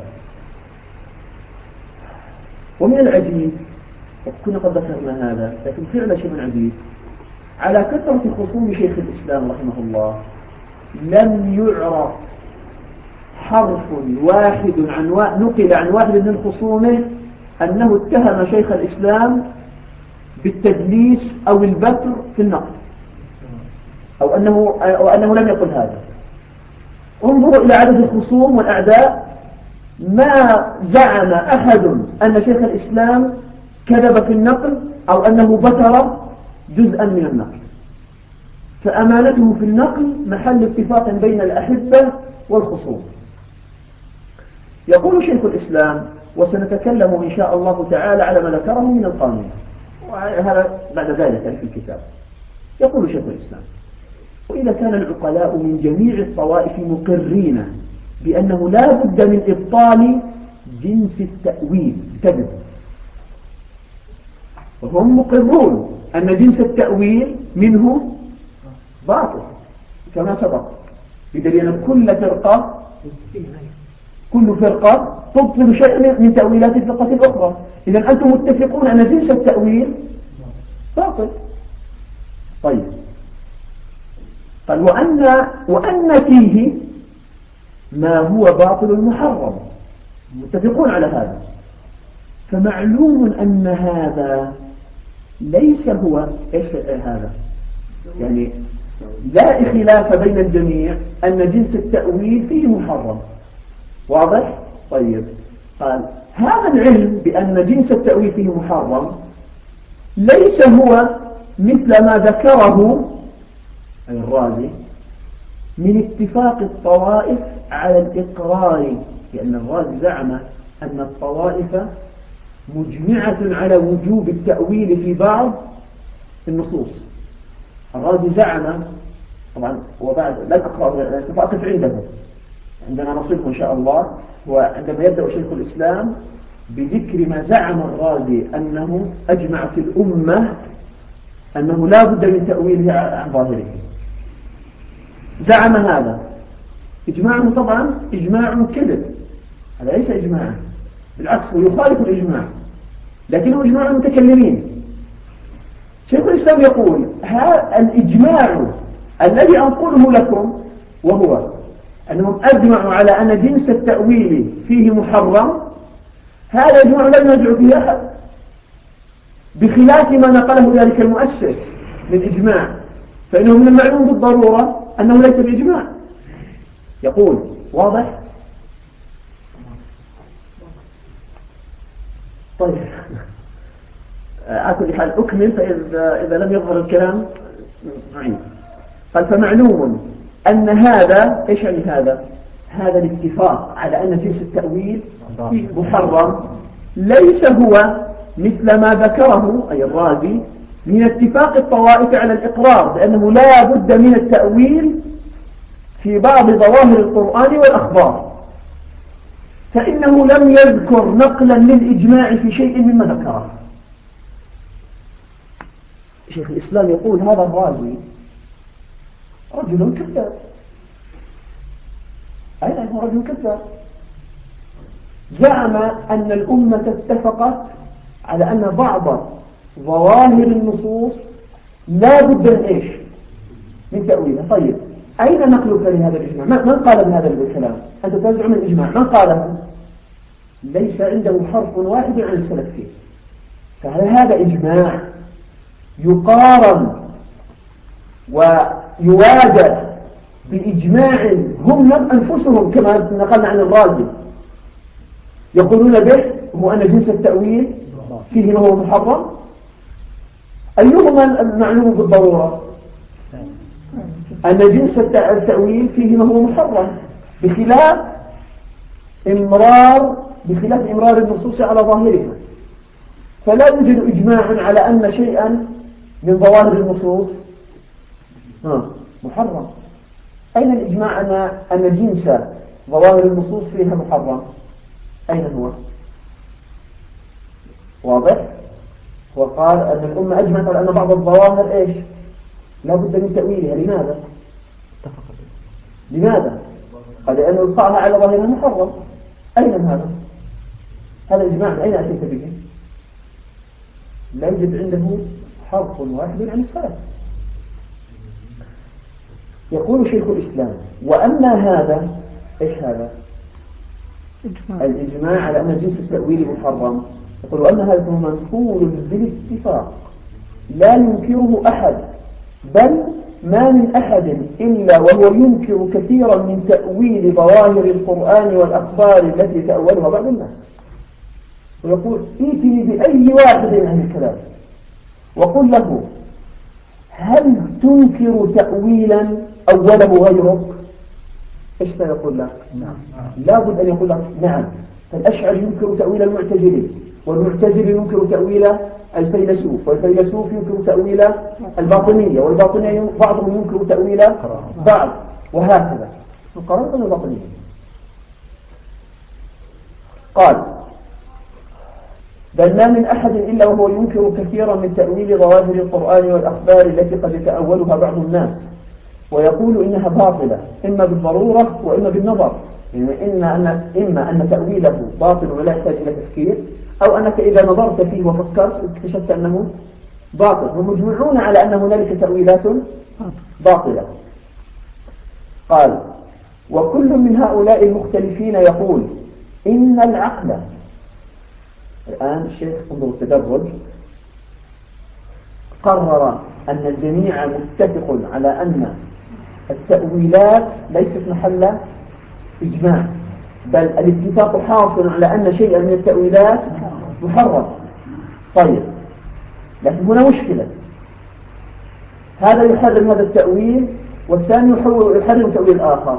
ومن العجيب، وكنا قد ذكرنا هذا، لكن فعلا شيء عجيب، على كثرة خصوم شيخ الإسلام رحمه الله لم يعرف حرف واحد نقل عن واحد من خصومه أنه اتهم شيخ الإسلام بالتدليس أو البتر في النقل، أو أنه لم يقل هذا. انظروا إلى عدد الخصوم والأعداء، ما زعم أحد أن شيخ الإسلام كذب في النقل أو أنه بتر جزءا من النقل، فأمانته في النقل محل اتفاق بين الأحبة والخصوم. يقول شيخ الإسلام، وسنتكلم إن شاء الله تعالى على ما ذكره من القانون، وهذا بعد ذلك في الكتاب. يقول شيخ الإسلام: وإذا كان العقلاء من جميع الطوائف مقرين بأنه لا بد من إبطال جنس التأويل كذب، وهم مقرون أن جنس التأويل منه باطل كما سبق، بدليل أن كل فرقة تبطل شيء من تأويلات الفرقة الأخرى. إذا أنتم متفقون أن جنس التأويل باطل. طيب، قال وأن فيه ما هو باطل محرم، متفقون على هذا. فمعلوم أن هذا ليس هو إيش هذا، يعني لا خلاف بين الجميع أن جنس التأويل فيه محرم. واضح؟ طيب، قال هذا العلم بأن جنس التأويل فيه محرم ليس هو مثل ما ذكره الرازي من اتفاق الطوائف على الإقرار، لأن الرازي زعم أن الطوائف مجمعة على وجوب التأويل في بعض النصوص. الرازي زعم، طبعا وبعد لن أقرأ، سوف أقف عنده عندما نصله إن شاء الله، وعندما يبدأ شيخ الإسلام بذكر ما زعم الرازي أنه أجمعت الأمة أنه لا بد من تأويله عن ظاهره. زعم هذا إجماعه، طبعا إجماع كذب، هذا ليس إجماعا، بالعكس هو يخالف الإجماع، لكنه إجماع المتكلمين. شيخ الإسلام يقول هذا الإجماع الذي أنقله لكم، وهو أنهم أجمعوا على أن جنس التأويل فيه محرم، هذا إجماع لا ينازع فيه أحد، بخلاف ما نقله ذلك المؤسس من إجماع، فإنه من المعلوم بالضرورة أنه ليس بإجماع. يقول واضح؟ طيب، على كل حال أكمل، فإذا لم يظهر الكلام نعيد. قال فمعلوم أن هذا إيش يعني هذا الاتفاق على أن جنس التأويل محرم ليس هو مثل ما ذكره أي الرازي من اتفاق الطوائف على الإقرار بأنه لا بد من التأويل في بعض ظواهر القرآن والأخبار، فإنه لم يذكر نقلا للإجماع في شيء مما ذكره. شيخ الإسلام يقول هذا الرازي رجل كذاب. أين هو رجل كذاب؟ زعم أن الأمة اتفقت على أن بعض ظواهر النصوص لا بد من إيش؟ من تأويلها. طيب، أين نقلك لهذا الإجماع؟ من قال بهذا الكلام؟ أنت تزعم الإجماع، من قاله؟ ليس عنده حرف واحد عن السلف فيه. فهذا إجماع يقارن ويواجه بإجماع هم أنفسهم كما نقلنا عن الرازي يقولون به، هو أن جنس التأويل فيه ما هو محرم. أيهما المعلوم بالضرورة؟ أن جنس التأويل فيه ما هو محرم، بخلاف إمرار النصوص على ظاهرها. فلا يوجد إجماع على أن شيئا من ظواهر النصوص محرم. أين الإجماع أن جنس ظواهر النصوص فيها محرم؟ أين هو؟ واضح؟ وقال أن الأمة أجمعت على أن بعض الظواهر إيش؟ لا بد من تأويلها. لماذا؟ قال لأنه إلقاءها على ظاهرها محرم. أين هذا؟ هذا الإجماع أين أتيت به؟ لا يوجد عنده حرف واحد عن السلف. يقول شيخ الإسلام وأما هذا إيش هذا؟ الإجماع على أن جنس التأويل محرم. يقول وأن هذا هو منقول بالاتفاق لا ينكره أحد، بل ما من أحد إلا وهو ينكر كثيرا من تأويل ظواهر القرآن والأخبار التي تأولها بعض الناس. ويقول ائتني بأي واحد من الكلام وقل له هل تنكر تأويلا أوله غيرك؟ إيش سيقول لك؟ نعم. لابد أن يقول لك نعم. فالأشعري ينكر تأويل المعتزلي، والمعتزلي ينكر تأويل الفيلسوف، والفيلسوف ينكر تأويل الباطنية، والباطنية بعضهم ينكر تأويل بعض، وهكذا مقارنة الباطنية. قال بل ما من أحد إلا وهو ينكر كثيرا من تأويل ظواهر القرآن والأخبار التي قد يتأولها بعض الناس ويقول إنها باطلة إما بالضرورة وإما بالنظر، يعني إما أن تأويله باطل ولا يحتاج إلى تفكير، أو أنك إذا نظرت فيه وفكرت اكتشفت أنه باطل. هم مجمعون على أن هنالك تأويلات باطلة. قال وكل من هؤلاء المختلفين يقول إن العقل، الآن الشيخ انظر التدرج، قرر أن الجميع متفق على أن التأويلات ليست محل إجماع، بل الاتفاق حاصل على أن شيئا من التأويلات محرم. طيب لكن هنا مشكلة، هذا يحرم هذا التأويل والثاني يحرم تأويل آخر.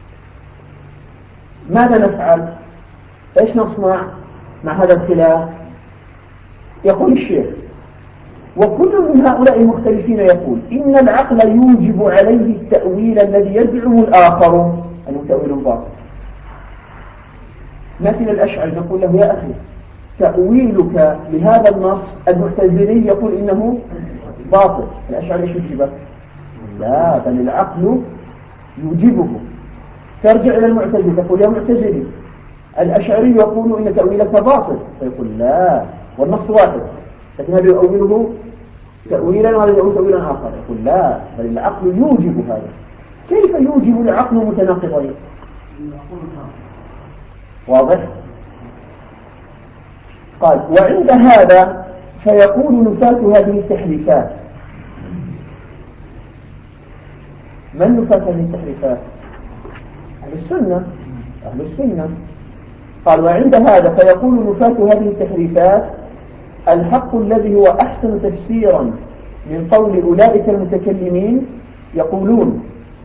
ماذا نفعل؟ إيش نصنع مع هذا الخلاف؟ يقول الشيخ وكل من هؤلاء المختلفين يقول إن العقل يوجب عليه التأويل الذي يزعم الآخر أنه تأويل باطل. مثل الأشعري نقول له يا أخي تأويلك لهذا النص المعتزلي يقول إنه باطل، الأشعري ايش يجيبك؟ لا، بل العقل يوجبه. ترجع إلى المعتزلي تقول يا معتزلي الأشعري يقول إن تأويلك باطل، فيقول لا والنص واحد، لكن هذا يؤوله تأويلا وهذا يؤول تأويلا آخر، يقول لا بل العقل يوجب هذا. كيف يوجب العقل متناقضين؟ واضح؟ قال وعند هذا فيقول نفاة هذه التحريفات. من نفاة هذه التحريفات؟ أهل السنة. قال وعند هذا فيقول نفاة هذه التحريفات الحق الذي هو أحسن تفسيرا من قول أولئك المتكلمين يقولون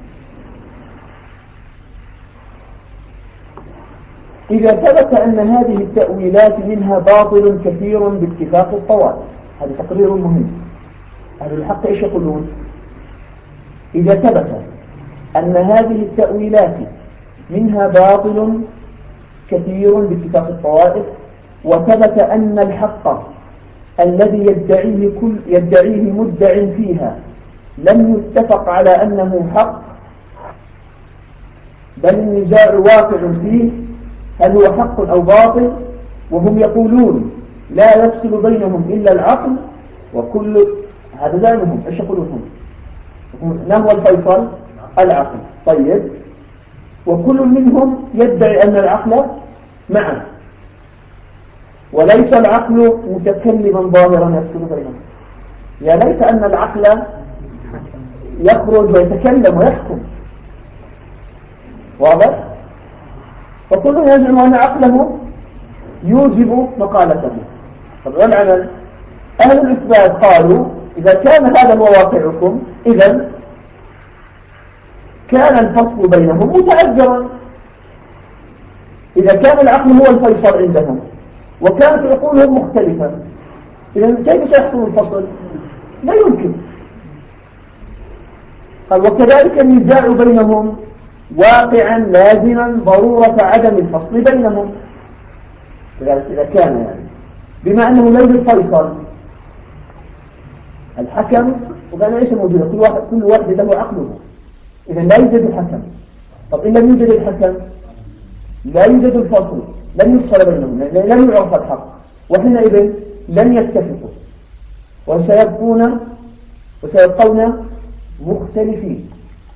إذا ثبت أن هذه التأويلات منها باطل كثير باتفاق الطوائف. هذا تقرير مهم. أهل الحق إيش يقولون؟ إذا ثبت أن هذه التأويلات منها باطل كثير باتفاق الطوائف، وثبت أن الحق الذي يدعيه مدع فيها لم يتفق على أنه حق، بل النزاع واقع فيه هل هو حق أو باطل، وهم يقولون لا يفصل بينهم إلا العقل، وكل هذا دائمهم إيش يقولون؟ ما هو الفيصل؟ العقل. طيب وكل منهم يدعي أن العقل معه، وليس العقل متكلما ظاهرا يفصل بينهم. يا ليت أن العقل يخرج ويتكلم ويحكم. واضح؟ فكل يزعم أن عقله يوجب مقالته. طب والعمل؟ أهل الإثبات قالوا إذا كان هذا هو واقعكم إذن كان الفصل بينهم متعذرا. إذا كان العقل هو الفيصل عندهم وكانت عقولهم مختلفة، إذن كيف سيحصل الفصل؟ لا يمكن. قال وكذلك النزاع بينهم واقعا لازما ضرورة عدم الفصل بينهم. لذلك إذا كان يعني بما أنه لا يوجد فيصل، الحكم وكان ليس موجودا، كل واحد له عقله، إذا لا يوجد الحكم. طب إن لم يوجد الحكم لا يوجد الفصل، لن يفصل بينهم، لن يعرف الحق، وحينئذ لن يتفقوا وسيبقون مختلفين.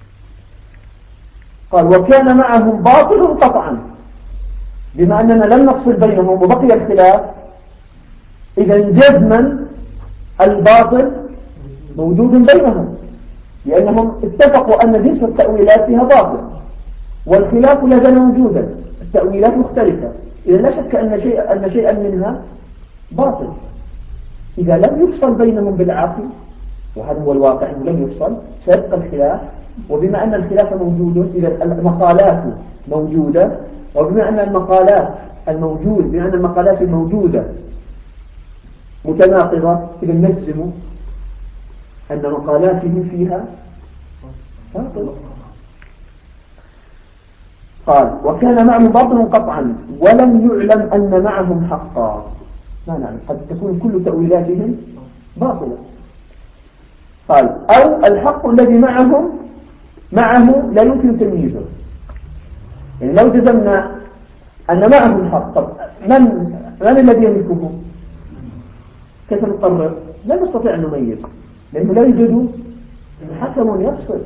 قال وكان معهم باطل قطعا، بما أننا لم نفصل بينهم وبقي الخلاف، إذا جزما الباطل موجود بينهم، لأنهم اتفقوا أن جنس التأويلات فيها باطل، والخلاف لا زال موجودا، التأويلات مختلفة، إذا لا شك أن شيئا منها باطل. إذا لم يفصل بينهم بالعقل، وهذا هو الواقع أنه لم يفصل، سيبقى الخلاف. وبما أن الخلاف موجود، إذا المقالات موجودة، وبما أن المقالات الموجودة متناقضة، إذا نجزم أن مقالاتهم فيها باطل. قال وكان معهم باطل قطعا ولم يعلم أن معهم حقا. ما نعلم، قد تكون كل تأويلاتهم باطلة. قال أو الحق الذي معه لا يمكن تمييزه. يعني لو جزمنا أن معهم الحق، طب من الذي يملكه؟ كيف نقرر؟ لا نستطيع أن نميز، لأنه لا يوجد حكم يفصل.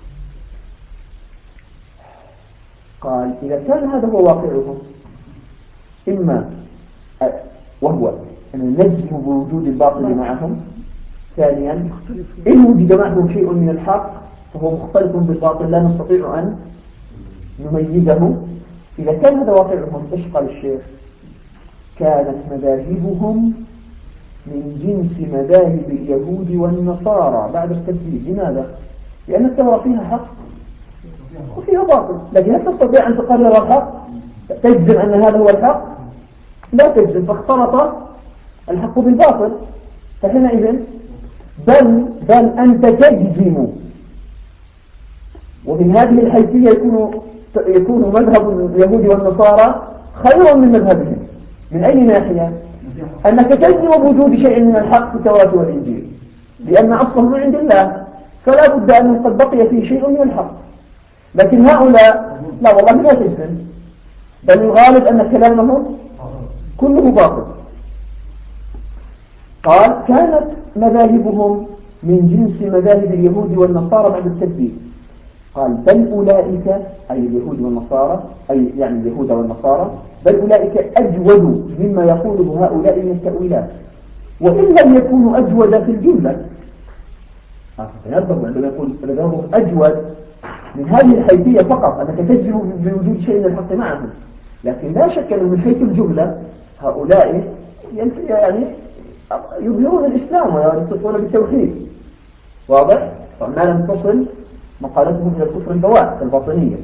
قال إذا كان هذا هو واقعهم، إما وهو أن نجزم بوجود الباطل معهم. ثانيا إن وجد معهم شيء من الحق فهو مختلف بالباطل لا نستطيع أن نميزه. إذا كان هذا واقعهم، إيش قال الشيخ؟ كانت مذاهبهم من جنس مذاهب اليهود والنصارى بعد التبديل. لماذا؟ لأن التوراة فيها حق وفيها باطل، لكن هل تستطيع أن تقرر الحق؟ تجزم أن هذا هو الحق؟ لا تجزم، فاختلط الحق بالباطل. فحينئذ بل أنت تجزم. ومن هذه الحيثية يكون مذهب اليهود والنصارى خيرا من مذهبهم. من أي ناحية؟ أنك تجزم بوجود شيء من الحق في التوراة والإنجيل، لأن أصله من عند الله، فلا بد أن قد بقي فيه شيء من الحق. لكن هؤلاء لا والله لا تجزم، بل الغالب أن كلامهم كله باطل. قال كانت مذاهبهم من جنس مذاهب اليهود والنصارى بعد التبديل. قال بل أولئك، أي اليهود والنصارى، أي يعني اليهود والنصارى، بل أولئك أجود مما يقوله هؤلاء من التأويلات، وإن لم يكونوا أجود في الجملة. عندما يقول أجود من هذه الحيثية فقط، أنك تجزم بوجود شيء من الحق معهم، لكن لا شك أنه من حيث الجملة هؤلاء يعني يظهرون الإسلام ويتصفون بالتوحيد. واضح؟ فما لم تصل مقالتهم إلى الكفر البواح الباطنية.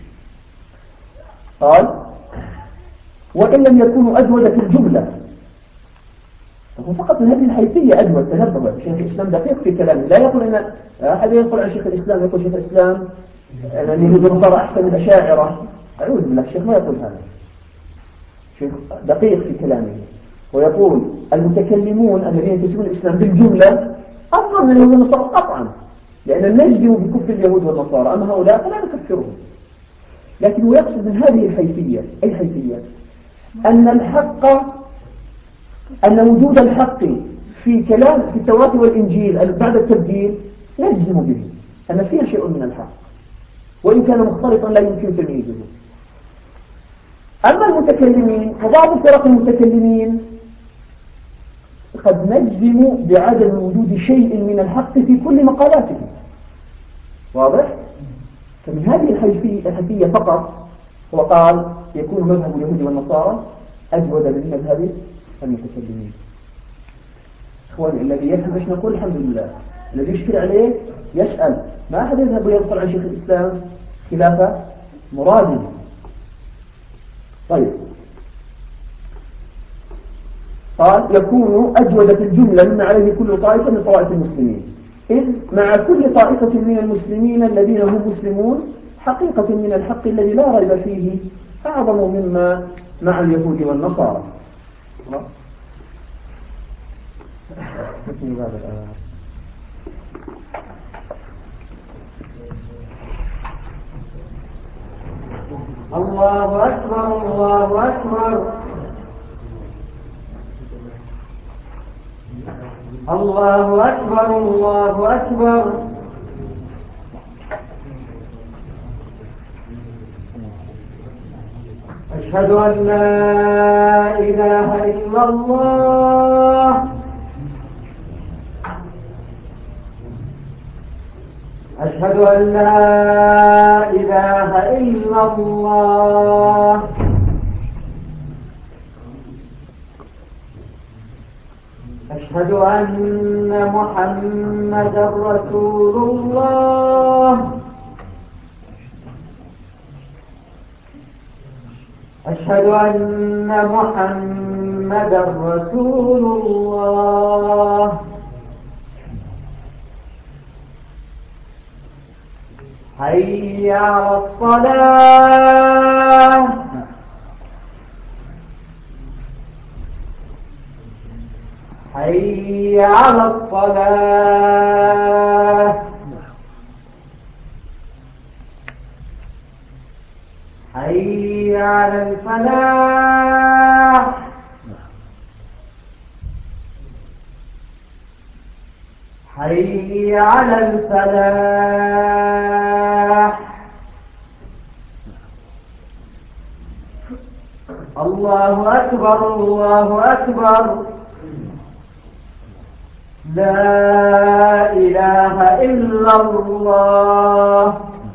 قال وإن لم يكونوا أجود في الجملة، فهو فقط من هذه الحيثية أجود. تنبه شيخ الإسلام دقيق في كلامه، لا يقول أن أحد يقول عن شيخ الإسلام يقول شيخ الإسلام أن اليهود والنصارى أحسن من الأشاعرة. أعوذ بالله، الشيخ ما يقول هذا. شيخ دقيق في كلامه، ويقول المتكلمون الذين ينتسبون الإسلام بالجملة أفضل من اليهود والنصارى قطعا، لأن نجزم بكفر اليهود والنصارى، أما هؤلاء فلا نكفرهم. لكن هو يقصد من هذه الحيثية. أي حيثية؟ أن وجود الحق في كلام في التوراة والإنجيل بعد التبديل نجزم به، أن فيه شيء من الحق وإن كان مختلطا لا يمكن تمييزه. أما المتكلمين فبعض فرق المتكلمين قد نجزم بعدم وجود شيء من الحق في كل مقالاتهم. واضح؟ فمن هذه الحيثية فقط هو قال يكون مذهب اليهود والنصارى أجود من مذهب المتكلمين. إخواني الذي يفهم إيش نقول الحمد لله، الذي يشكل عليه يسأل، ما أحد يذهب ويدخل عن شيخ الإسلام خلاف مراده. طيب قال يكون أجود في الجملة مما عليه كل طائفة من طوائف المسلمين، إذ مع كل طائفة من المسلمين الذين هم مسلمون حقيقة من الحق الذي لا ريب فيه أعظم مما مع اليهود والنصارى. الله أكبر الله أكبر الله أكبر الله أكبر. أشهد أن لا إله إلا الله أشهد أن لا إله إلا الله أشهد أن محمدا رسول الله. أشهد أن محمدا رسول الله. حي على الصلاة. حي على الصلاة. حي على الفلاح. حي على الفلاح. الله أكبر الله أكبر. لا إله إلا الله.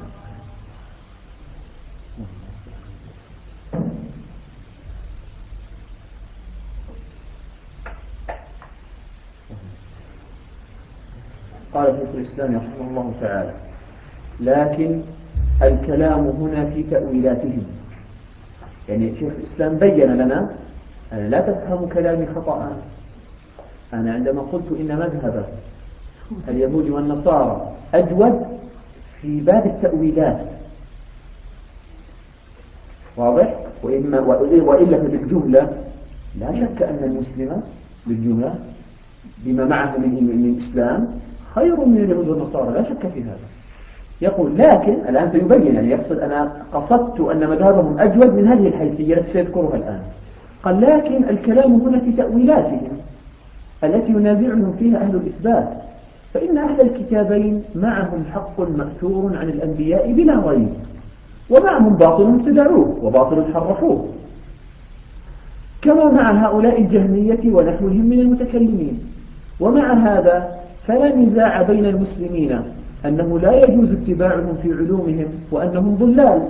قال شيخ الإسلام رحمه الله تعالى: لكن الكلام هنا في تأويلاتهم. يعني شيخ الإسلام بين لنا أنا لا تفهم كلامي خطأ. أنا عندما قلت إن مذهب اليهود والنصارى أجود في باب التأويلات، واضح؟ وإلا بالجملة لا شك أن المسلم بالجملة بما معه من الإسلام خير من اليهود والنصارى، لا شك في هذا. يقول لكن الآن سيبين، يعني يقصد أنا قصدت أن مذهبهم أجود من هذه الحيثية التي سيذكرها الآن. قال لكن الكلام هنا في تأويلاتهم التي ينازعهم فيها أهل الإثبات، فإن أهل الكتابين معهم حق مأثور عن الأنبياء بلا ريب، ومعهم باطل ابتدعوه وباطل حرفوه، كما مع هؤلاء الجهمية ونحوهم من المتكلمين. ومع هذا فلا نزاع بين المسلمين أنه لا يجوز اتباعهم في علومهم وأنهم ضلال.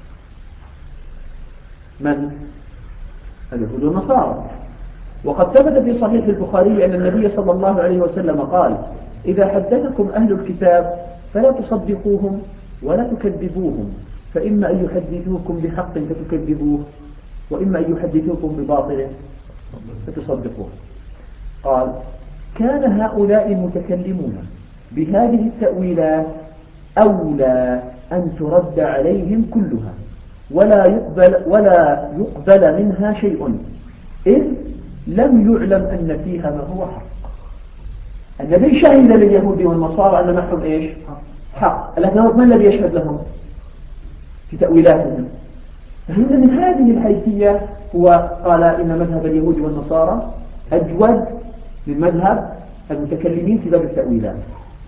من؟ اليهود والنصارى. وقد ثبت في صحيح البخاري أن النبي صلى الله عليه وسلم قال: إذا حدثكم أهل الكتاب فلا تصدقوهم ولا تكذبوهم، فإما أن يحدثوكم بحق فتكذبوه، وإما أن يحدثوكم بباطل فتصدقوه. قال: كان هؤلاء المتكلمون بهذه التأويلات أولى أن ترد عليهم كلها ولا يقبل منها شيء، إذ لم يعلم أن فيها ما هو حق. النبي شهد لليهود والنصارى أن معهم إيش؟ حق، لكن ما الذي يشهد لهم في تأويلاتهم؟ فهنا من هذه الحيثية هو قال إن مذهب اليهود والنصارى أجود من مذهب المتكلمين في باب التأويلات.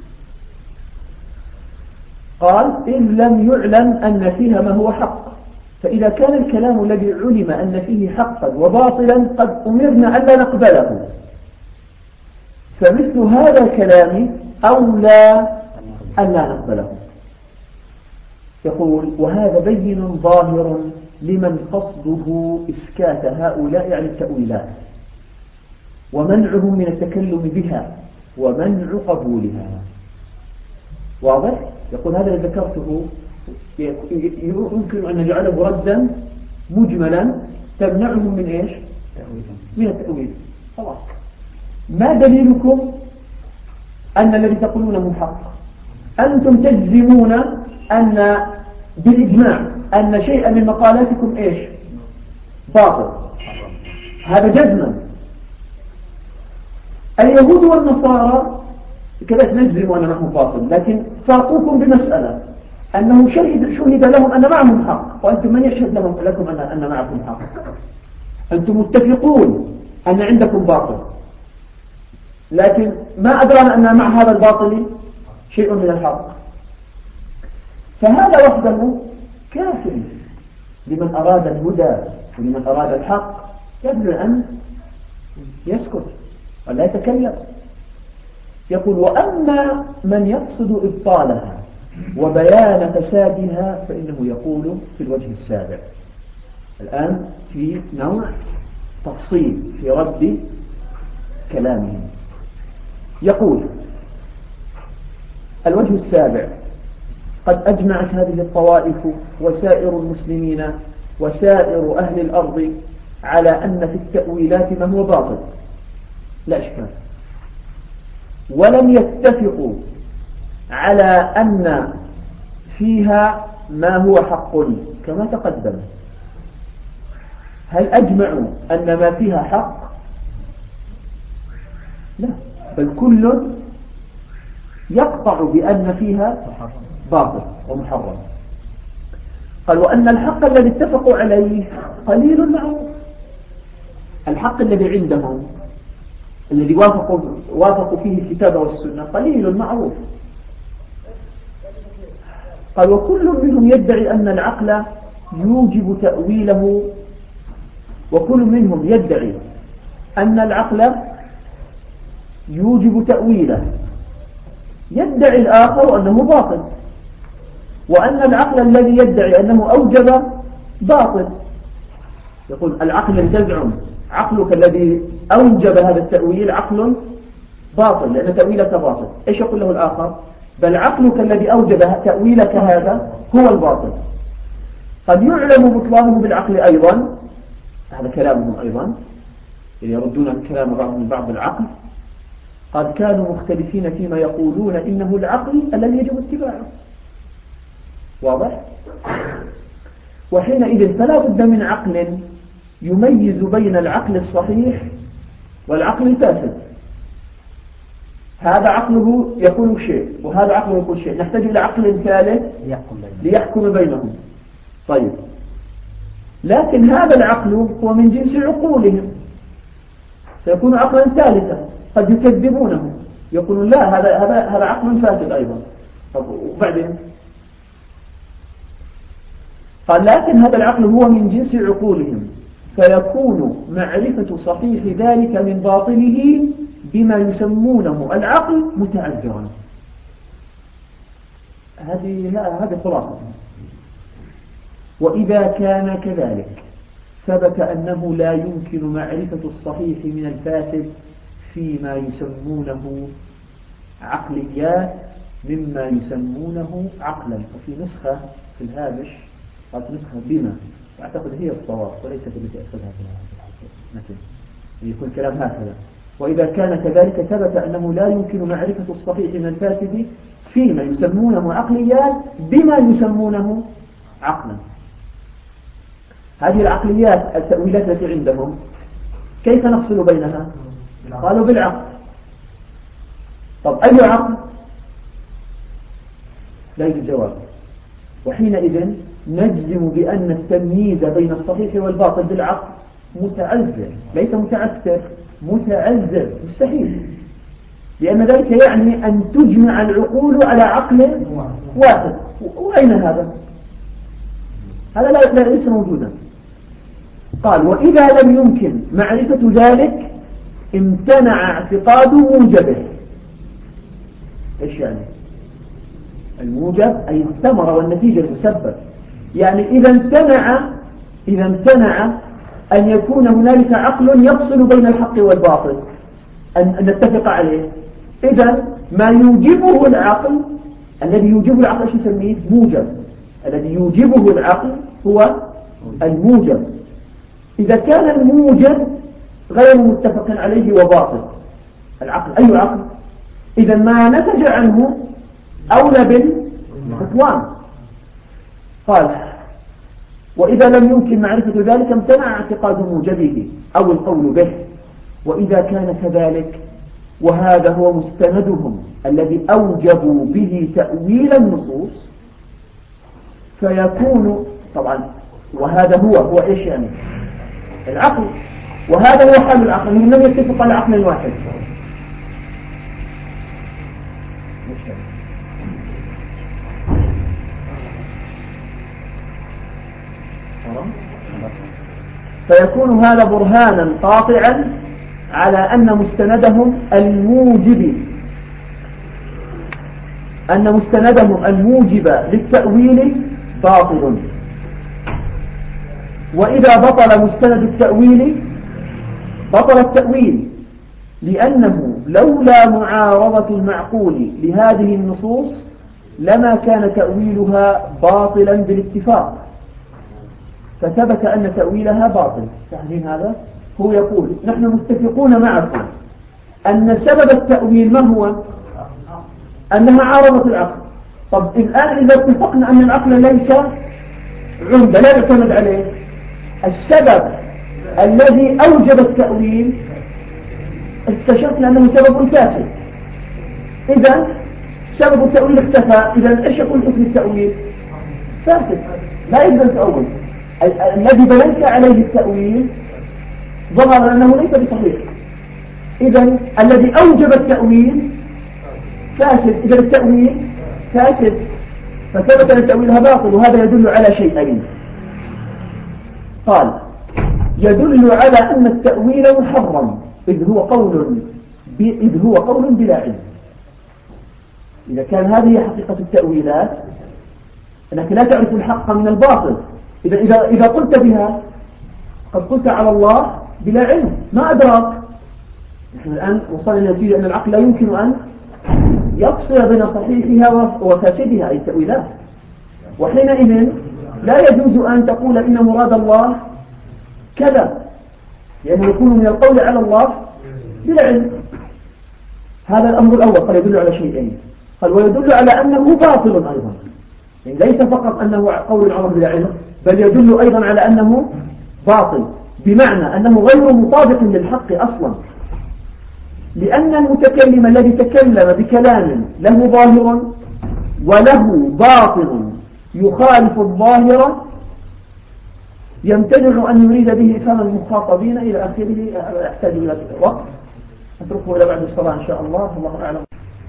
قال: إن لم يعلم أن فيها ما هو حق، فإذا كان الكلام الذي علم أن فيه حقا وباطلا قد أمرنا ألا نقبله، فمثل هذا الكلام أولى ألا نقبله. يقول: وهذا بين ظاهر لمن قصده إسكات هؤلاء عن التأويلات ومنعهم من التكلم بها ومنع قبولها. واضح؟ يقول: هذا الذي ذكرته يمكن أن نجعله ردا مجملا تمنعهم من إيش؟ من التأويل. خلاص، ما دليلكم أن الذي تقولونه حق؟ أنتم تجزمون أن بالإجماع أن شيئا من مقالاتكم إيش؟ باطل. هذا جزما. اليهود والنصارى كذلك نجزم أن معهم باطل، لكن فاقوكم بمسألة أنه شهد لهم أن معهم حق، وأنتم من يشهد لكم أن معكم حق؟ أنتم متفقون أن عندكم باطل، لكن ما أدرانا أن مع هذا الباطل شيء من الحق. فهذا وحده كافر لمن أراد الهدى ولمن أراد الحق، يجب أن يسكت ولا يتكلم. يقول: وأما من يقصد إبطالها وبيان فسادها فإنه يقول في الوجه السابع. الآن في نوع تفصيل في رد كلامهم. يقول الوجه السابع: قد أجمعت هذه الطوائف وسائر المسلمين وسائر أهل الأرض على أن في التأويلات ما هو باطل لا إشكال، ولم يتفقوا على أن فيها ما هو حق كما تقدم. هل أجمعوا أن ما فيها حق؟ لا، بل كل يقطع بأن فيها باطل ومحرم. قال: وأن الحق الذي اتفقوا عليه قليل معروف. الحق الذي عندهم الذي وافقوا فيه الكتاب والسنة قليل معروف. قال: وكل منهم يدعي أن العقل يوجب تأويله، وكل منهم يدعي أن العقل يوجب تأويله. يدعي الآخر أنه باطل، وأن العقل الذي يدعي أنه أوجب باطل. يقول: العقل الذي تزعم عقلك الذي أوجب هذا التأويل عقل باطل لأن تأويلك باطل. إيش يقول له الآخر؟ بل عقلك الذي أوجب تأويلك هذا هو الباطل. قد يعلم بطلانه بالعقل أيضا، هذا كلامهم أيضا، يردون كلام بعضهم من بعض العقل. قد كانوا مختلفين فيما يقولون إنه العقل الذي يجب اتباعه. واضح؟ وحينئذ فلا بد من عقل يميز بين العقل الصحيح والعقل الفاسد. هذا عقله يقول شيء وهذا عقله يقول شيء، نحتاج إلى عقل ثالث ليحكم بينهم. طيب، لكن هذا العقل هو من جنس عقولهم، سيكون عقلا ثالثا قد يكذبونه، يقولون لا هذا عقل فاسد أيضا. طب وبعدين قال: لكن هذا العقل هو من جنس عقولهم، فيكون معرفة صحيح ذلك من باطله بما يسمونه العقل متعذرا. هذه خلاصة. وإذا كان كذلك ثبت أنه لا يمكن معرفة الصحيح من الفاسد فيما يسمونه عقليات مما يسمونه عقلا. وفي نسخة في الهامش قالت نسخة بما، وأعتقد هي الصواب وليست التي أخذها في المتن، يكون كلام هكذا: وإذا كان كذلك ثبت أنه لا يمكن معرفة الصحيح من الفاسد فيما يسمونه عقليات بما يسمونه عقلا. هذه العقليات التأويلات التي عندهم كيف نفصل بينها؟ قالوا بالعقل. طب أي عقل؟ لا يوجد جواب. وحينئذ نجزم بأن التمييز بين الصحيح والباطل بالعقل متعذر، ليس متعثر، متعذر، مستحيل، لأن ذلك يعني أن تجمع العقول على عقل واحد. وأين هذا؟ هذا لا ليس موجودا. قال: وإذا لم يمكن معرفة ذلك امتنع اعتقاد موجبه. إيش يعني؟ الموجب أي الثمرة والنتيجة المسبب. يعني إذا امتنع أن يكون هنالك عقل يفصل بين الحق والباطل أن نتفق عليه. إذا ما يوجبه العقل، الذي يوجبه العقل ايش نسميه؟ موجب. الذي يوجبه العقل هو الموجب. إذا كان الموجب غير متفق عليه وباطل، العقل أي عقل؟ إذا ما نتج عنه أولى بالبطلان. قال: وإذا لم يمكن معرفة ذلك امتنع اعتقاد موجبه أو القول به. وإذا كان كذلك وهذا هو مستندهم الذي أوجبوا به تأويل النصوص فيكون طبعا، وهذا هو إيش يعني؟ العقل. وهذا هو حال العقل، هم لم يتفق على عقل واحد. فيكون هذا برهانا قاطعا على أن مستندهم الموجب للتأويل باطل. وإذا بطل مستند التأويل بطل التأويل، لأنه لولا معارضة المعقول لهذه النصوص لما كان تأويلها باطلا بالاتفاق، فثبت أن تأويلها باطل. يعني هذا هو يقول نحن متفقون معكم أن سبب التأويل ما هو؟ أنها عارضت العقل. طب الآن إذا اتفقنا أن العقل ليس عمدة لا يعتمد عليه، السبب الذي أوجب التأويل اكتشفنا أنه سبب فاسد، إذا سبب التأويل اختفى. إذا إيش يكون اسم التأويل؟ فاسد، لا يجب أن تأول. الذي بنيت عليه التأويل ظهر أنه ليس بصحيح، إذا الذي أوجب التأويل فاسد، إذا التأويل فاسد، فثبت أن تأويلها باطل. وهذا يدل على شيئين. قال يدل على أن التأويل محرم إذ هو قول بلا علم. إذا كان هذه حقيقة التأويلات أنك لا تعرف الحق من الباطل، إذا قلت بها قد قلت على الله بلا علم ما أدراك. نحن الآن وصلنا نتيجة أن العقل لا يمكن أن يفصل بين صحيحها وفاسدها أي التأويلات، وحينئذ لا يجوز أن تقول إن مراد الله كذا، لأنه يكون من القول على الله بلا علم. هذا الأمر الأول. قال يدل على شيئين، قال ويدل على أنه باطل أيضا، يعني ليس فقط أنه قول على الله بلا علم، بل يدل أيضا على أنه باطل، بمعنى أنه غير مطابق للحق أصلا، لأن المتكلم الذي تكلم بكلام له ظاهر وله باطن يخالف الظاهر يمتنع أن يريد به إفهام المخاطبين إلى آخره. يحتاج إلى وقت نتركه إلى بعد الصلاة إن شاء الله. الله أعلم.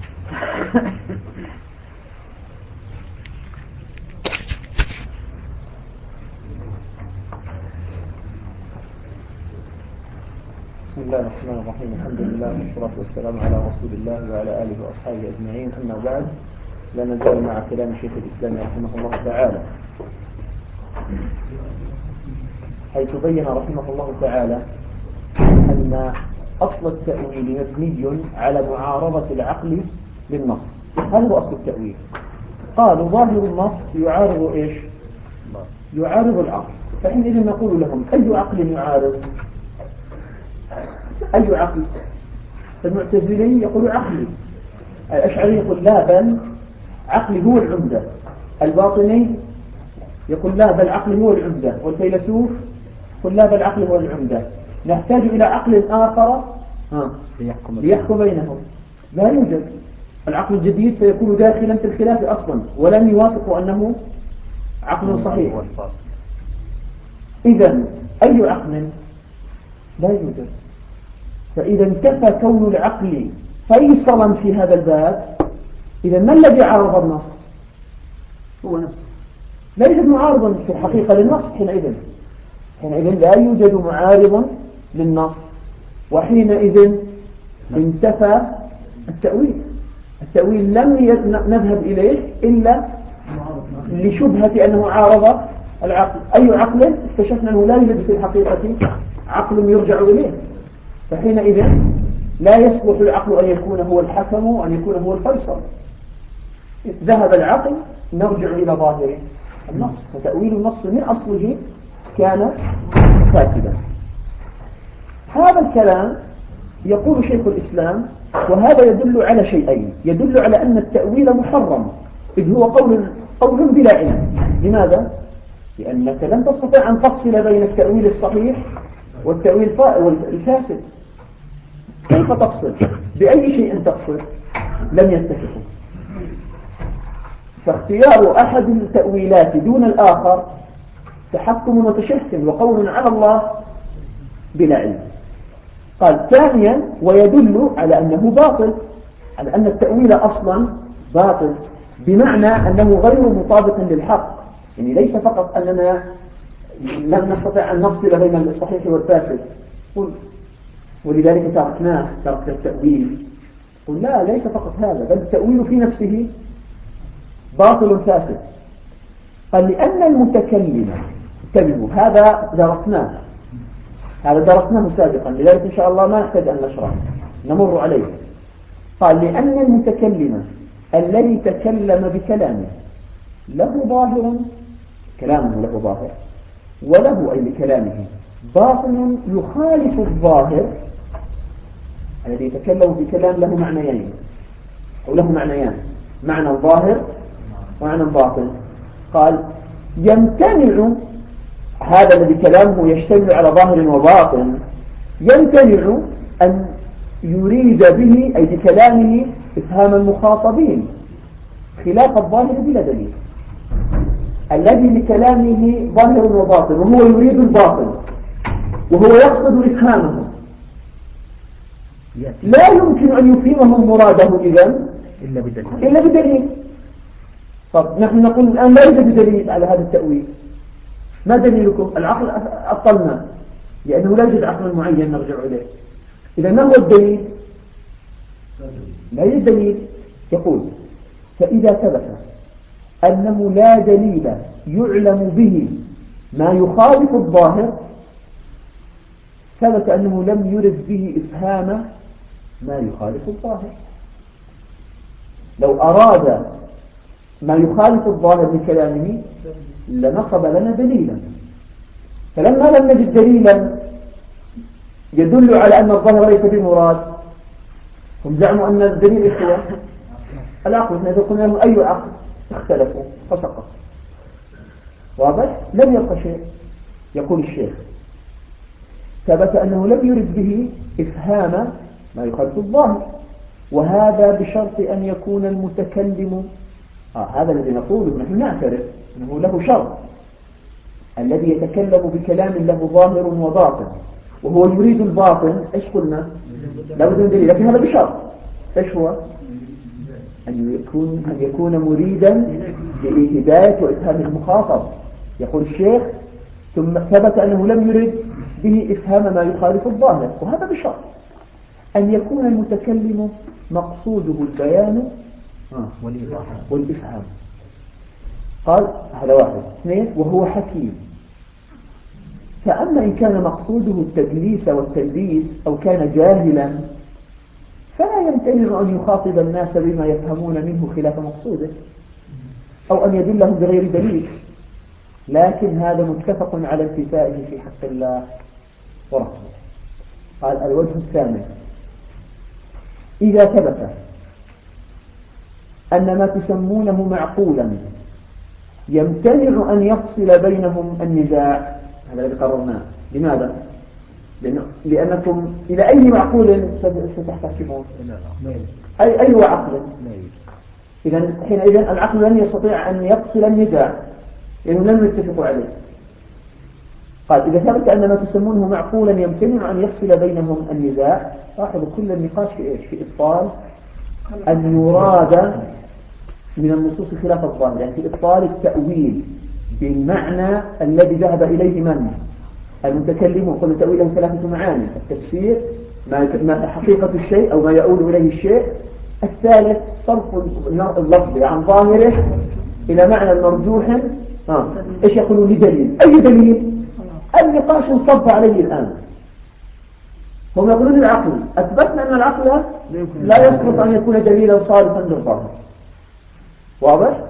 بسم الله الرحمن الرحيم. الحمد لله والصلاة والسلام على رسول الله وعلى آله وأصحابه أجمعين. أما بعد، لا نزال مع كلام شيخ الإسلام رحمه الله تعالى، حيث بين رحمه الله تعالى أن أصل التأويل مبني على معارضة العقل للنص. هذا هو أصل التأويل. قالوا ظاهر النص يعارض إيش؟ يعارض العقل. فحينئذ نقول لهم أي عقل يعارض؟ أي عقل؟ المعتزلي يقول عقلي، الأشعري يقول لا بل عقلي هو العمدة، الباطني يقول لا بل عقلي هو العمدة، والفيلسوف يقول لا بل عقلي هو العمدة. نحتاج إلى عقل آخر ليحكم بينهم. لا يوجد. العقل الجديد سيكون داخلا في الخلاف أصلا ولن يوافق أنه عقل صحيح. إذن أي عقل؟ لا يوجد. فإذا انتفى كون العقل فيصلا في هذا الباب، إذا ما الذي عارض النص؟ هو نفسه. لا يوجد معارض في الحقيقة للنص. حينئذ لا يوجد معارض للنص، وحينئذ انتفى التأويل. التأويل لم نذهب إليه إلا لشبهة أنه عارض العقل. أي عقل؟ اكتشفنا أنه لا يوجد في الحقيقة عقل يرجع إليه، فحينئذ لا يصلح العقل أن يكون هو الحكم وأن يكون هو الفيصل. ذهب العقل نرجع إلى ظاهر النص، فتأويل النص من أصله كان فاسدا. هذا الكلام يقول شيخ الإسلام، وهذا يدل على شيئين. يدل على أن التأويل محرم إذ هو قول بلا علم. لماذا؟ لأنك لن تستطيع أن تفصل بين التأويل الصحيح والتأويل الفاسد. كيف تفصل؟ بأي شيء تفصل؟ لم يتفقوا. فاختيار أحد التأويلات دون الآخر تحكم وتشهي وقول على الله بلا علم. قال ثانيا ويدل على أنه باطل، على أن التأويل أصلا باطل، بمعنى أنه غير مطابق للحق. يعني ليس فقط أننا لم نستطيع أن نفصل بين الصحيح والفاسد ولذلك ترك التأويل. قل لا، ليس فقط هذا، بل التأويل في نفسه باطل فاسد. قال لأن المتكلم انتبهوا، هذا درسناه سابقا، لذلك إن شاء الله ما نحتاج أن نشرح، نمر عليه. قال لأن المتكلم الذي تكلم بكلامه له ظاهر، كلامه له ظاهر، وله أي بكلامه باطن يخالف الظاهر. الذي يتكلم بكلام له معنيين أو له معنيان، معنى ظاهر ومعنى باطن. قال يمتنع هذا الذي كلامه يشتمل على ظاهر وباطن، يمتنع أن يريد به أي بكلامه إفهام المخاطبين خلاف الظاهر بلا دليل. الذي بكلامه ظاهر وباطن وهو يريد الباطن وهو يقصد إفهامه، لا يمكن أن يفهمهم مراده إذن إلا بدليل. طب نحن نقول الآن لا يوجد دليل على هذا التأويل. ما دليلكم؟ العقل أبطلنا لأنه لا يوجد عقل معين نرجع إليه. إذا ما هو الدليل؟ لا يوجد دليل. يقول فإذا ثبت أنه لا دليل يعلم به ما يخالف الظاهر، ثبت أنه لم يرد به إفهام ما يخالف الظاهر. لو أراد ما يخالف الظاهر بكلامه لنصب لنا دليلا، فلما لم نجد دليلا يدل على أن الظاهر ليس بمراد، هم زعموا أن الدليل هو العقل. إذا قلنا لهم أي عقل اختلفوا فسقط. واضح؟ لم يبقى شيء. يقول الشيخ ثبت أنه لم يرد به إفهام ما يخالف الظاهر، وهذا بشرط أن يكون المتكلم هذا الذي نقوله نحن نعترف أنه له شرط. الذي يتكلم بكلام له ظاهر وباطن وهو يريد الباطن، إيش قلنا؟ لا بد من دليل، لكن هذا بشرط. إيش هو؟ أن يكون مريدا لهداية وإفهام المخاطب. يقول الشيخ ثم ثبت أنه لم يرد به إفهام ما يخالف الظاهر، وهذا بشرط أن يكون المتكلم مقصوده البيان والإفهام. قال هذا واحد. اثنين وهو حكيم. فأما إن كان مقصوده التدليس والتلبيس أو كان جاهلا فلا يمتنع أن يخاطب الناس بما يفهمون منه خلاف مقصوده أو أن يدلهم بغير دليل، لكن هذا متفق على انتفائه في حق الله ورسوله. قال الوجه الثامن إذا ثبت أن ما تسمونه معقولا يمتنع أن يفصل بينهم النزاع، هذا الذي قررناه. لماذا؟ لأنكم إلى أي معقول ستحتكمون؟ أي عقل؟ إذا حينئذ العقل لن يستطيع أن يفصل النزاع لأنه لم يتفقوا عليه. قال إذا ثبت أن ما تسمونه معقولا يمتنع أن يفصل بينهم النزاع. لاحظوا كل النقاش في إيش؟ في إبطال أن يراد من النصوص خلاف الظاهر، يعني في إبطال التأويل بالمعنى الذي ذهب إليه من؟ المتكلمون. قلنا تأويله ثلاثة معاني: التفسير، ما حقيقة الشيء أو ما يؤول إليه الشيء. الثالث صرف اللفظ عن ظاهره إلى معنى المرجوح. إيش يقولون؟ لدليل. أي دليل؟ النقاش انصب عليه الآن. هم يقولون العقل. أثبتنا أن العقل لا يصرف أن يكون دليلا صارفا للظاهر. واضح؟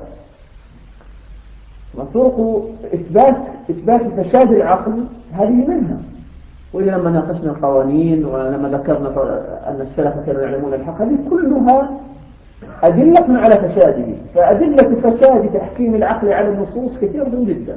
وطرق إثبات فساد العقل هذه منها. وإذا لما ناقشنا القوانين ولما ذكرنا أن السلف كانوا يعلمون الحق، هذه كلها أدلة على فساده. فأدلة فساد تحكيم العقل على النصوص كثيرة جدا.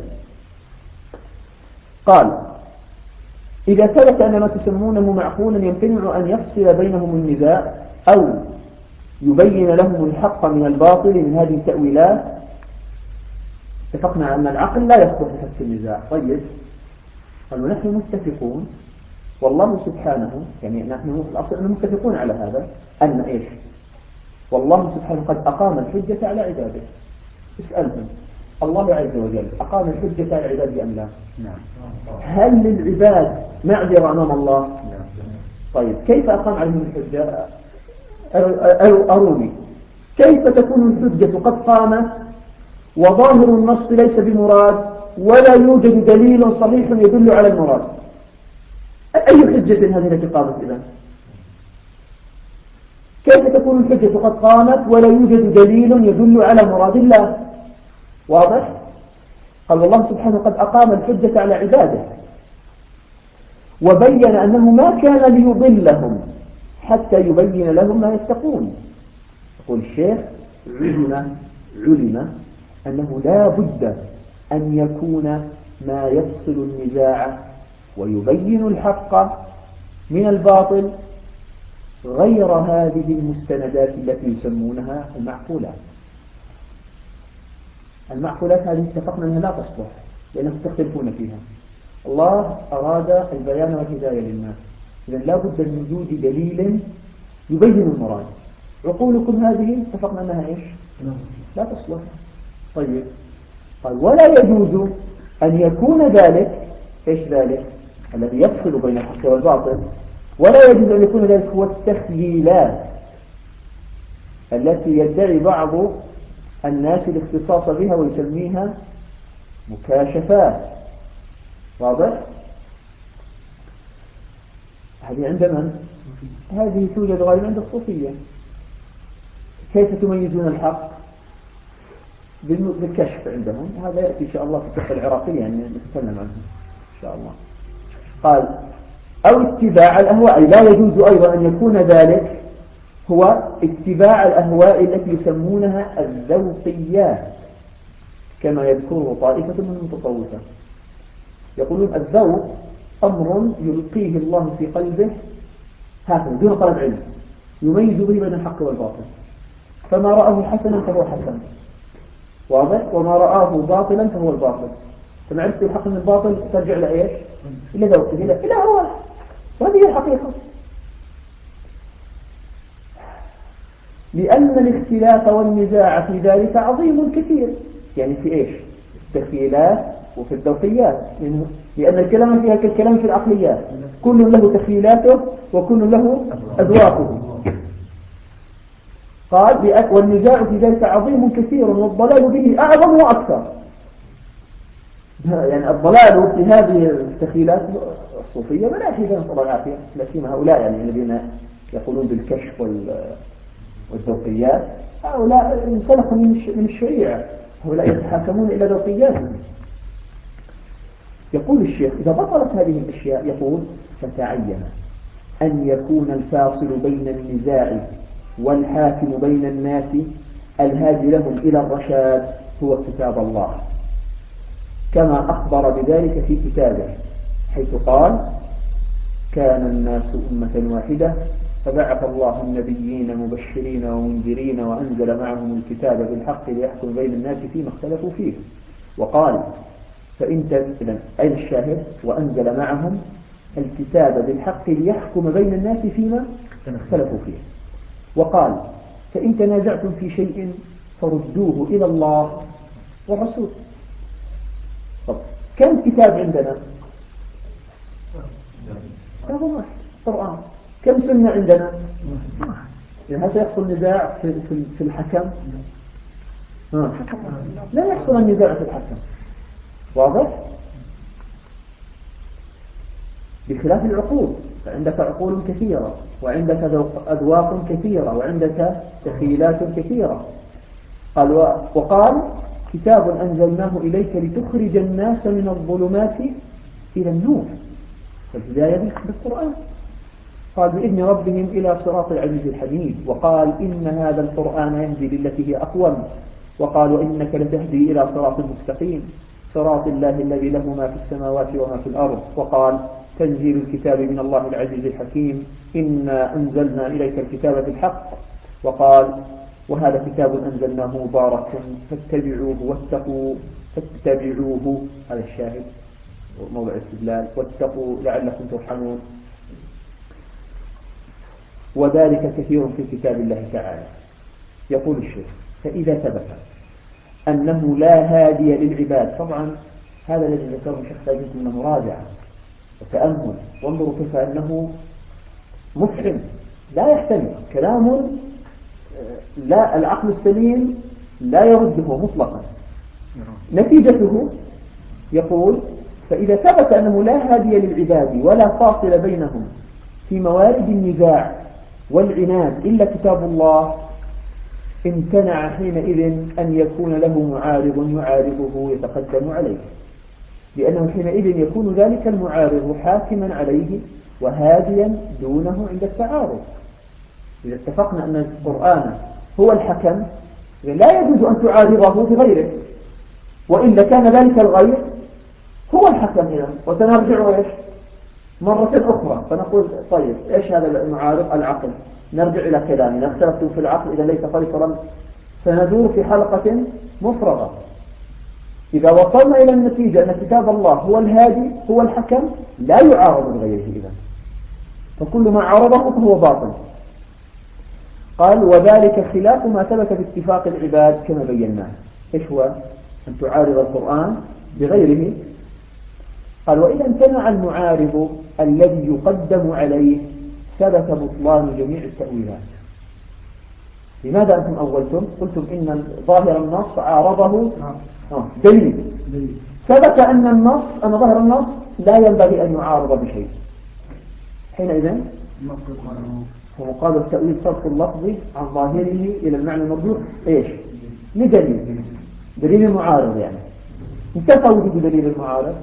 قال إذا ثبت أن ما تسمونه معقولا يمتنع أن يفصل بينهم النزاع أو يبين لهم الحق من الباطل من هذه التأويلات، اتفقنا أن العقل لا يصلح لفصل النزاع. طيب قالوا نحن متفقون والله سبحانه، يعني نحن الأصل متفقون على هذا، أن إيش؟ والله سبحانه قد أقام الحجة على عباده. اسألهم الله عز وجل أقام الحجة على عباده أم لا؟ نعم. هل للعباد معذرة أمام الله؟ نعم. طيب كيف أقام عليهم الحجة؟ أروني كيف تكون الحجة قد قامت وظاهر النص ليس بمراد ولا يوجد دليل صحيح يدل على المراد؟ أي حجة هذه التي قامت إذن؟ كيف تكون الحجة قد قامت ولا يوجد دليل يدل على مراد الله؟ واضح؟ قال الله سبحانه قد أقام الحجة على عباده، وبين أنه ما كان ليضلهم حتى يبين لهم ما يتقون. يقول الشيخ: علم أنه لا بد أن يكون ما يفصل النزاع ويبين الحق من الباطل غير هذه المستندات التي يسمونها المعقولات. المعقولات هذه اتفقنا أنها لا تصلح لأنهم تختلفون فيها. الله أراد البيان والهداية للناس، إذن لا بد من وجود دليل يبين المراد. عقولكم هذه اتفقنا أنها إيش؟ لا تصلح. طيب، قال: ولا يجوز أن يكون ذلك، إيش ذلك؟ الذي يفصل بين الحق والباطل. ولا يجوز أن يكون ذلك هو التخييلات التي يدعي بعض الناس الاختصاص بها ويسميها مكاشفات. واضح؟ هذه عند من؟ هذه توجد غالبا عند الصوفية. كيف تميزون الحق؟ بالكشف عندهم. هذا يأتي إن شاء الله في الفقه العراقي، يعني نتكلم عنه إن شاء الله. قال: أو اتباع الأهواء. لا يجوز أيضا أن يكون ذلك هو اتباع الأهواء التي يسمونها الذوقيات، كما يذكره طائفة من المتصوفة. يقولون الذوق أمر يلقيه الله في قلبه هكذا دون طلب علم، يميز به بين الحق والباطل، فما رآه حسنا فهو حسن، واضح؟ وما رآه باطلا فهو الباطل. فما عرفت الحق من الباطل ترجع إلى إيش؟ إلى ذوقه، إلى هو. وهذه الحقيقة. لأن الاختلاف والنزاع في ذلك عظيم كثير. يعني في إيش؟ التخيلات وفي الذوقيات، لأن الكلام فيها كالكلام في العقليات، كل له تخيلاته وكل له أذواقه. قال: والنزاع في ذلك عظيم كثير والضلال به أعظم وأكثر. يعني الضلال في هذه التخيلات الصوفية ملاحظة نسأل الله العافية، لكن هؤلاء يعني الذين يقولون بالكشف والذوقيات هؤلاء انسلخوا من الشريعة، هؤلاء يتحاكمون إلى ذوقياتهم. يقول الشيخ: إذا بطلت هذه الأشياء يقول: فتعين أن يكون الفاصل بين النزاع والحاكم بين الناس الهادي لهم إلى الرشاد هو كتاب الله، كما أخبر بذلك في كتابه، حيث قال: كان الناس أمة واحدة فبعث الله النبيين مبشرين ومنذرين وأنزل معهم الكتاب بالحق ليحكم بين الناس فيما اختلفوا فيه. وقال: إذن أين الشاهد؟ وأنزل معهم الكتاب بالحق ليحكم بين الناس فيما اختلفوا فيه. وقال: فإن تنازعتم في شيء فردوه إلى الله والرسول. طب كم كتاب عندنا؟ كتاب واحد، قرآن. كم سنة عندنا؟ يعني هذا يحصل نزاع في الحكم؟ لا يحصل النزاع في الحكم، واضح؟ بخلاف العقول، فعندك عقول كثيرة وعندك أذواق كثيرة وعندك تخيلات كثيرة. قال: وقال: كتاب أنزلناه إليك لتخرج الناس من الظلمات إلى النور. فالهداية بالقرآن. قال: بإذن ربهم إلى صراط العزيز الحميد. وقال: إن هذا القرآن يهدي للتي هي أقوم. وقال: وإنك لتهدي إلى صراط مستقيم صراط الله الذي له ما في السماوات وما في الأرض. وقال: تنزيل الكتاب من الله العزيز الحكيم إنا أنزلنا إليك الكتاب بالحق. وقال: وهذا كتاب أنزلناه مبارك فاتبعوه واتقوا فاتبعوه. هذا الشاهد موضع استدلال. واتقوا لعلكم ترحمون. وذلك كثير في كتاب الله تعالى. يقول الشيخ: فإذا ثبت أنه لا هادي للعباد، طبعا هذا الذي ذكره الشيخ تاجد من مراجعة وتأمل، وانظروا كيف أنه مفحم لا يحتمل كلام، لا العقل السليم لا يرده مطلقا. نتيجته يقول: فإذا ثبت أنه لا هادي للعباد ولا فاصل بينهم في موارد النزاع والعناد إلا كتاب الله امتنع حينئذ أن يكون له معارض يعارضه يتقدم عليه، لأنه حينئذ يكون ذلك المعارض حاكما عليه وهاديا دونه عند التعارض. إذا اتفقنا أن القرآن هو الحكم لا يجوز أن تعارضه بغيره، وإلا كان ذلك الغير هو الحكم هنا. وسنرجع إيش مرة أخرى فنقول طيب إيش هذا المعارض؟ العقل. نرجع إلى كلامنا، اختلفتم في العقل إذا ليس فيصلا، سندور في حلقة مفرغة. إذا وصلنا إلى النتيجة أن كتاب الله هو الهادي هو الحكم لا يعارض بغيره، إذا فكل ما عارضه فهو باطل. قال وذلك خلاف ما ثبت باتفاق العباد كما بيناه. إيش هو؟ أن تعارض القرآن بغيره. قال وإذا امتنع المعارض الذي يقدم عليه ثبت بطلان جميع التأويلات. لماذا أنتم أولتم؟ قلتم إن ظاهر النص عارضه دليل. ثبت أن ظاهر النص لا ينبغي أن يعارض بشيء. حينئذ ومقابل التأويل صرف اللفظ عن ظاهره إلى المعنى المرجوح إيش؟ لدليل، دليل المعارض. يعني انتفى وجود دليل المعارض،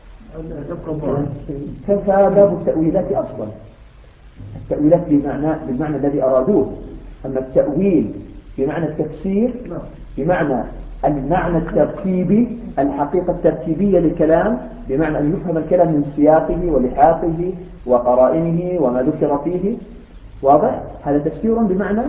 انتفى باب التأويلات أصلا. التأويلات بالمعنى الذي أرادوه، أما التأويل بمعنى التفسير بمعنى المعنى الترتيبي، الحقيقة الترتيبية للكلام، بمعنى أن يفهم الكلام من سياقه ولحاقه وقرائنه وما ذكر فيه. واضح؟ هذا تفسير بمعنى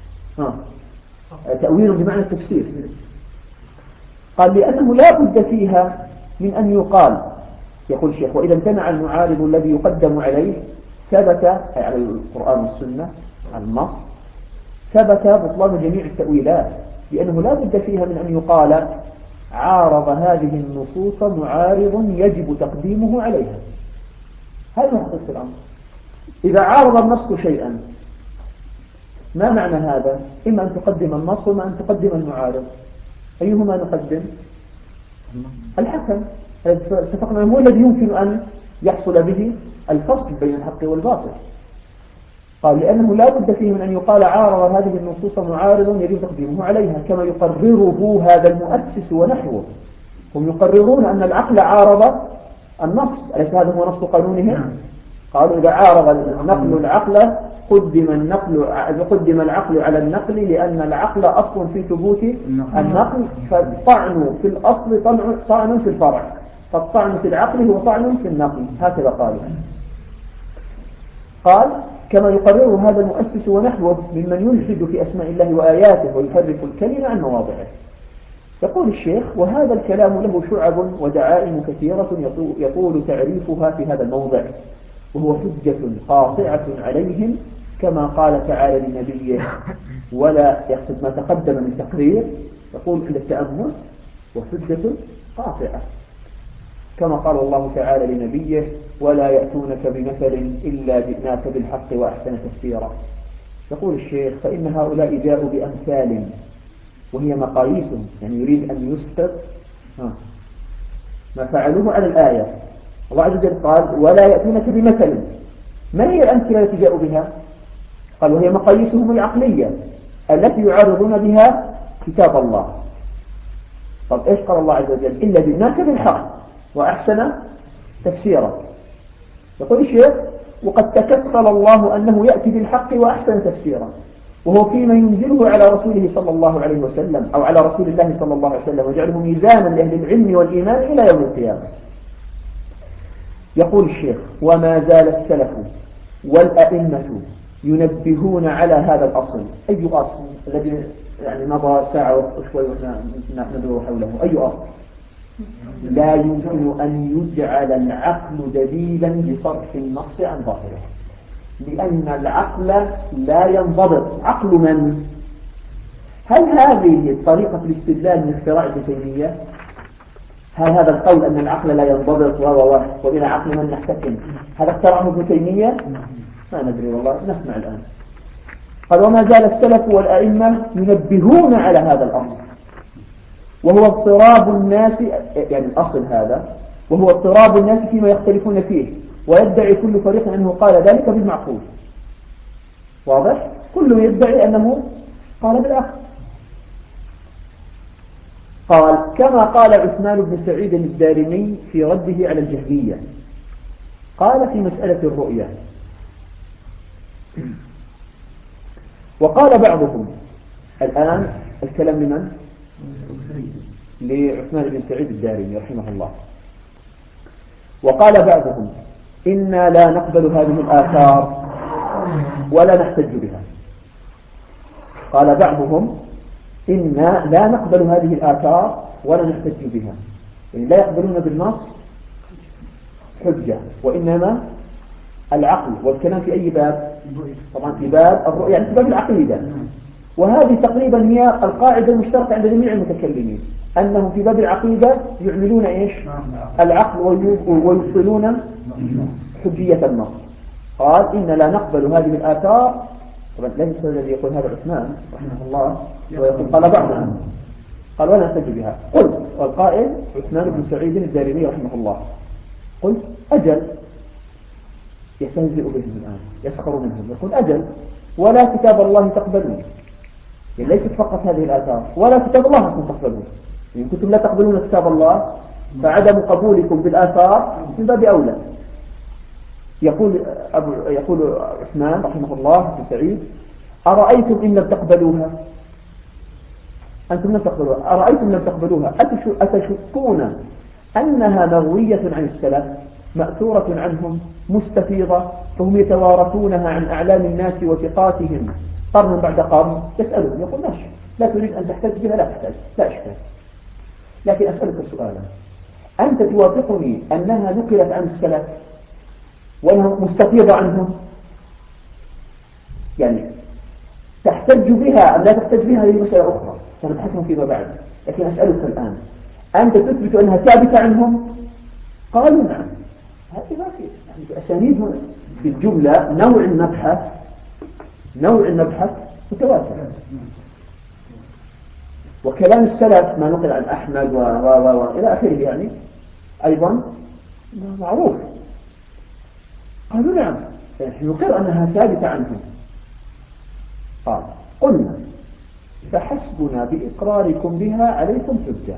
تأويل بمعنى التفسير. قال لأنه لا بد فيها من أن يقال، يقول الشيخ وإذا امتنع المعارض الذي يقدم عليه ثبت أي على القرآن والسنة النص ثبت بطلان جميع التأويلات، لأنه لا بد فيها من أن يقال عارض هذه النصوص معارض يجب تقديمه عليها. هذا حقيقة الأمر. إذا عارض النص شيئا ما معنى هذا؟ إما أن تقدم النص وما أن تقدم المعارض. أيهما نقدم؟ الحكم. اتفقنا هو الذي يمكن أن يحصل به الفصل بين الحق والباطل. قال لأنه لا بد فيه من أن يقال عارض هذه النصوص معارض يجب تقديمه عليها، كما يقرره هذا المؤسس ونحوه. هم يقررون أن العقل عارض النص، أليس هذا هو نص قانونهم؟ قالوا إذا عارض النقل العقل قدم العقل على النقل، لأن العقل أصل في ثبوت النقل، فالطعن في الأصل طعن في الفرع، فالطعن في العقل هو طعن في النقل. هكذا قال كما يقرر هذا المؤسس ونحوه ممن يلحد في أسماء الله وآياته ويحرف الكلمة عن مواضعه. يقول الشيخ وهذا الكلام له شعب ودعائم كثيرة يطول تعريفها في هذا الموضع، وهو حجة قاطعة عليهم كما قال تعالى لنبيه، ولا يقصد ما تقدم من تقرير، يقول عند التأمل وحجة قاطعة كما قال الله تعالى لنبيه ولا يأتونك بمثل إلا جئناك بالحق وأحسن تفسيرا. يقول الشيخ فإن هؤلاء جاءوا بأمثال وهي مقاييس، يعني يريد أن يسقط ما فعلوه على الآية. الله عز وجل قال ولا يأتونك بمثل، ما هي الأمثلة التي جاءوا بها؟ قال وهي مقاييسهم العقلية التي يعارضون بها كتاب الله. طب إيش قال الله عز وجل؟ إلا جئناك بالحق وأحسن تفسيرا. يقول الشيخ وقد تكفل الله أنه يأتي بالحق وأحسن تفسيرا، وهو فيما ينزله على رسوله صلى الله عليه وسلم أو على رسول الله صلى الله عليه وسلم وجعله ميزانا لأهل العلم والإيمان إلى يوم القيامة. يقول الشيخ وما زال السلف والأئمة ينبهون على هذا الأصل. أي أصل الذي يعني مضى ساعة وشوي ندور حوله؟ أي أصل؟ لا يمكن أن يجعل العقل دليلا لصرف النص عن ظاهره، لأن العقل لا ينضبط. عقل من؟ هل هذه طريقة الاستدلال من اختراع ابن تيمية؟ هل هذا القول أن العقل لا ينضبط وإلى عقل من نحتكم هذا اخترعه ابن تيمية؟ ما ندري والله، نسمع الآن. قال وما زال السلف والأئمة ينبهون على هذا الأصل، وهو اضطراب الناس، يعني الأصل هذا وهو اضطراب الناس فيما يختلفون فيه، ويدعي كل فريق أنه قال ذلك بالمعقول. واضح؟ كله يدعي أنه قال بالأخذ. قال كما قال عثمان بن سعيد الدارمي في رده على الجهمية، قال في مسألة الرؤية. وقال بعضهم، الآن الكلام لمن؟ لعثمان بن سعيد الدارمي رحمه الله. وقال بعضهم إنا لا نقبل هذه الآثار ولا نحتج بها. قال بعضهم إنا لا نقبل هذه الآثار ولا نحتج بها، يعني لا يقبلون بالنص حجة، وإنما العقل. والكلام في أي باب؟ طبعا في باب الرؤية، يعني في باب العقيدة. وهذه تقريبا هي القاعدة المشتركة عند جميع المتكلمين، أنهم في باب العقيدة يعملون إيش؟ العقل ويبطلون حجية النص. قال إن لا نقبل هذه الآثار. طبعا ليس الذي يقول هذا عثمان رحمه الله، ويقول قال بعضهم قال ولا نحتج بها. قلت، والقائل عثمان بن سعيد الدارمي رحمه الله، قلت أجل. يستهزئ بهم الآن، يسخر منهم، يقول أجل ولا كتاب الله تقبلون، يعني ليست فقط هذه الآثار، ولا كتاب الله أنتم تقبلون. إن كنتم لا تقبلون كتاب الله فعدم قبولكم بالآثار من باب أولى. يقول عثمان رحمه الله بن سعيد أرأيتم إن لم تقبلوها، أنتم لم تقبلوها، أرأيتم لم تقبلوها أتشكون أنها مروية عن السلف مأثورة عنهم مستفيضة فهم يتوارثونها عن أعلام الناس وثقاتهم قرن بعد قرن؟ يسألون، يقول ماشي، لا تريد أن تحتاج بها لا تحتاج، لا إشكال. لكن أسألك سؤالا، أنت توافقني أنها نقلت عن السلف وأنها مستفيضة عنهم؟ يعني تحتج بها أم لا تحتج بها هذه مسألة أخرى سنبحثها فيما بعد. لكن أسألك الآن، أنت تثبت أنها ثابتة عنهم؟ قالوا نعم. هذه ما في يعني أسانيدهم في الجملة نوع المبحث متواتر. وكلام السلف ما نقل عن أحمد إلى آخره يعني أيضا معروف. قالوا نعم، نقر أنها ثابتة عنهم. قال قلنا فحسبنا بإقراركم بها عليكم حجة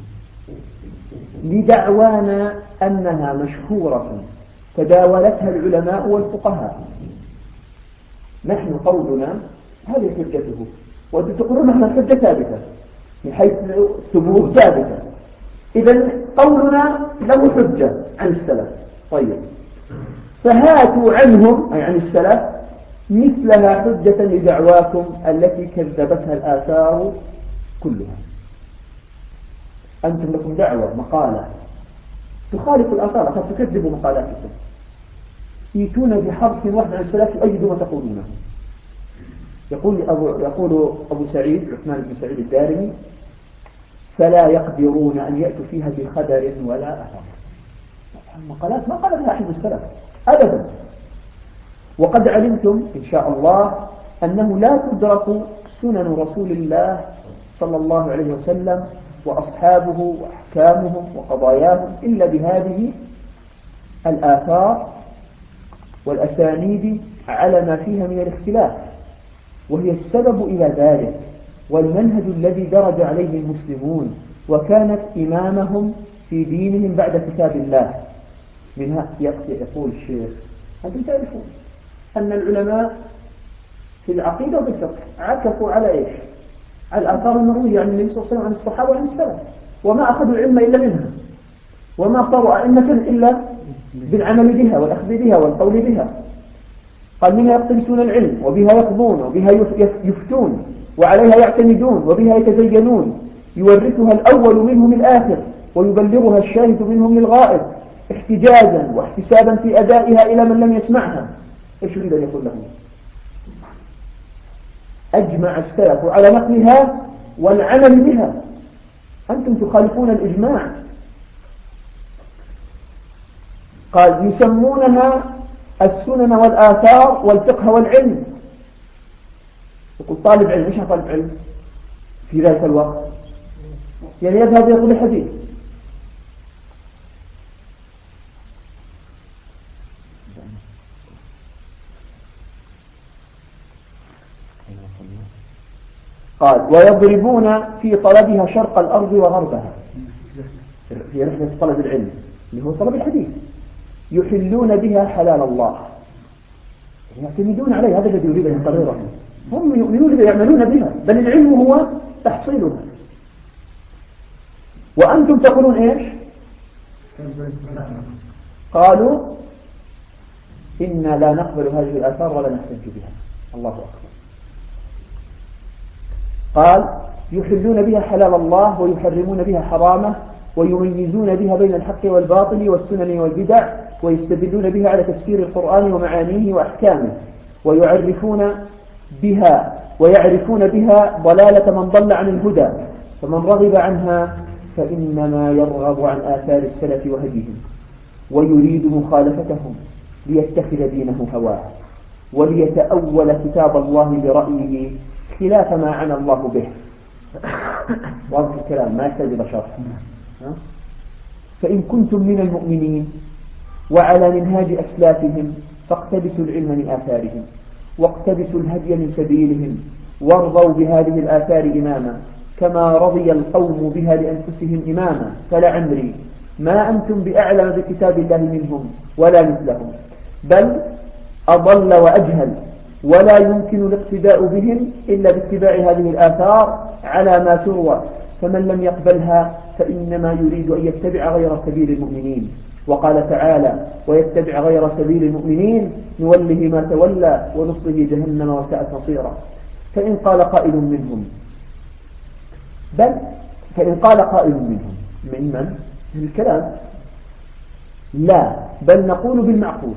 لدعوانا أنها مشهورة تداولتها العلماء والفقهاء. نحن قولنا هذه حجته، وأنتم تقولون نحن الحجة ثابتة من حيث ثبوت ثابتة. إذن قولنا له حجة عن السلف. طيب فهاتوا عنهم أي عن السلف مثلها حجة لدعواكم التي كذبتها الآثار كلها. أنتم لكم دعوة مقالة تخالف الآثار، قد تكذبوا مقالاتكم، يأتون بحرف واحد عن السلف يؤيدوا ما تقولونه. يقول أبو سعيد عثمان بن سعيد الدارمي فلا يقدرون أن يأتوا فيها بخبر ولا أثر. المقالات ما قال بها أحد السلف أبدا. وقد علمتم إن شاء الله أنه لا تدرك سنن رسول الله صلى الله عليه وسلم وأصحابه وأحكامهم وقضاياهم إلا بهذه الآثار والأسانيد على ما فيها من الاختلاف، وهي السبب إلى ذلك والمنهج الذي درج عليه المسلمون وكانت إمامهم في دينهم بعد كتاب الله. منها يقول الشيخ أنتم تعرفون أن العلماء في العقيدة والفقه عكفوا على إيش؟ على الآثار المروية عن النبي صلى الله عليه وسلم عن الصحابة وعن السلف، وما أخذوا العلم إلا منها، وما صاروا أئمة إلا بالعمل بها والأخذ بها والقول بها. قال منها يقتبسون العلم وبها يقضون وبها يفتون وعليها يعتمدون وبها يتزينون، يورثها الأول منهم الآخر ويبلغها الشاهد منهم للغائب احتجاجا واحتسابا في أدائها إلى من لم يسمعها. إيش يريد أن يقول لهم؟ أجمع السلف على نقلها والعمل بها، أنتم تخالفون الإجماع. قال يسمونها السنن والآثار والفقه والعلم. يقول طالب علم، إيش طالب علم في ذلك الوقت؟ يعني يذهب يقول الحديث. قال ويضربون في طلبها شرق الأرض وغربها، في رحلة طلب العلم اللي هو طلب الحديث، يحلون بها حلال الله، يعتمدون عليه. هذا الذي يريد أن يقرره، هم يؤمنون بها يعملون بها، بل العلم هو تحصيلها. وأنتم تقولون إيش؟ قالوا إنا لا نقبل هذه الآثار ولا نحتج بها. الله أكبر. قال يحلون بها حلال الله ويحرمون بها حرامه، ويميزون بها بين الحق والباطل والسنن والبدع، ويستدلون بها على تفسير القرآن ومعانيه وأحكامه، ويعرفون بها ضلالة من ضل عن الهدى، فمن رغب عنها فإنما يرغب عن آثار السلف وهديهم، ويريد مخالفتهم ليتخذ دينه هواه، وليتأول كتاب الله برأيه خلاف ما عنى الله به. واضح الكلام، ما يحتاج بشر. فإن كنتم من المؤمنين وعلى منهاج أسلافهم فاقتبسوا العلم من آثارهم، واقتبسوا الهدي من سبيلهم، وارضوا بهذه الآثار إماما كما رضي القوم بها لأنفسهم إماما، فلعمري ما أنتم بأعلم بكتاب الله منهم ولا مثلهم، بل أضل وأجهل، ولا يمكن الاقتداء بهم إلا باتباع هذه الآثار على ما تروى، فمن لم يقبلها فإنما يريد أن يتبع غير سبيل المؤمنين. وقال تعالى ويتبع غير سبيل المؤمنين نوله ما تولى ونصله جهنم وساءت مصيرا. فإن قال قائل منهم من الكلام لا، بل نقول بالمعقول.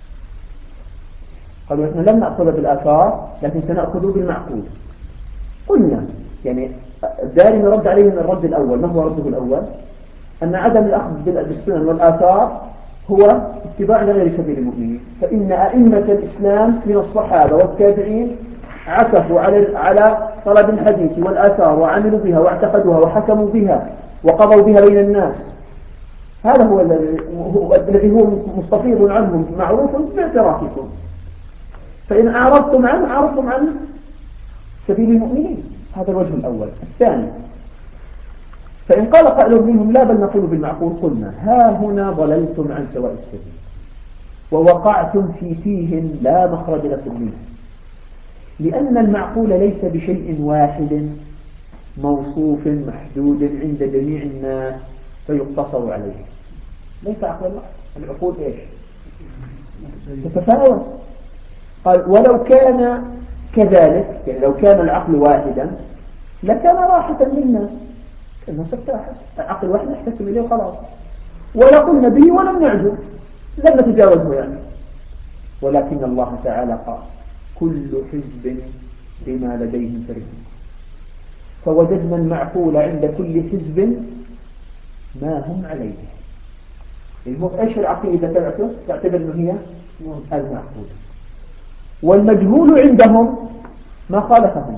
قالوا إحنا لم نأخذ بالآثار لكن سنأخذ بالمعقول. قلنا يعني الدارمي رد عليهم الرد الأول. ما هو رده الأول؟ أن عدم الأخذ بالسنن والآثار هو اتباع غير سبيل المؤمنين، فإن أئمة الإسلام من الصحابة والتابعين عكفوا على طلب الحديث والآثار وعملوا بها واعتقدوها وحكموا بها وقضوا بها بين الناس. هذا هو الذي هو مستفيض عنهم معروف باعترافكم. فإن أعرضتم عن سبيل المؤمنين. هذا الوجه الأول. الثاني، فإن قال قائل منهم لا، بل نقول بالمعقول، قلنا ها هنا ضللتم عن سواء السبيل ووقعتم في تيه لا مخرج لكم منه، لأن المعقول ليس بشيء واحد موصوف محدود عند جميع الناس فيقتصر عليه. ليس عقل الله. العقول إيش؟ تتفاوت. قال ولو كان كذلك، يعني لو كان العقل واحدا لكان راحة للناس، الناس ارتاحت، العقل واحد نحتكم إليه وخلاص، ولا قلنا به ولم نعجب، لم نتجاوزه يعني. ولكن الله تعالى قال كل حزب بما لديهم فرحون، فوجدنا المعقول عند كل حزب ما هم عليه. ايش العقيدة تعتبر انه هي المعقول، والمجهول عندهم ما خالفهم.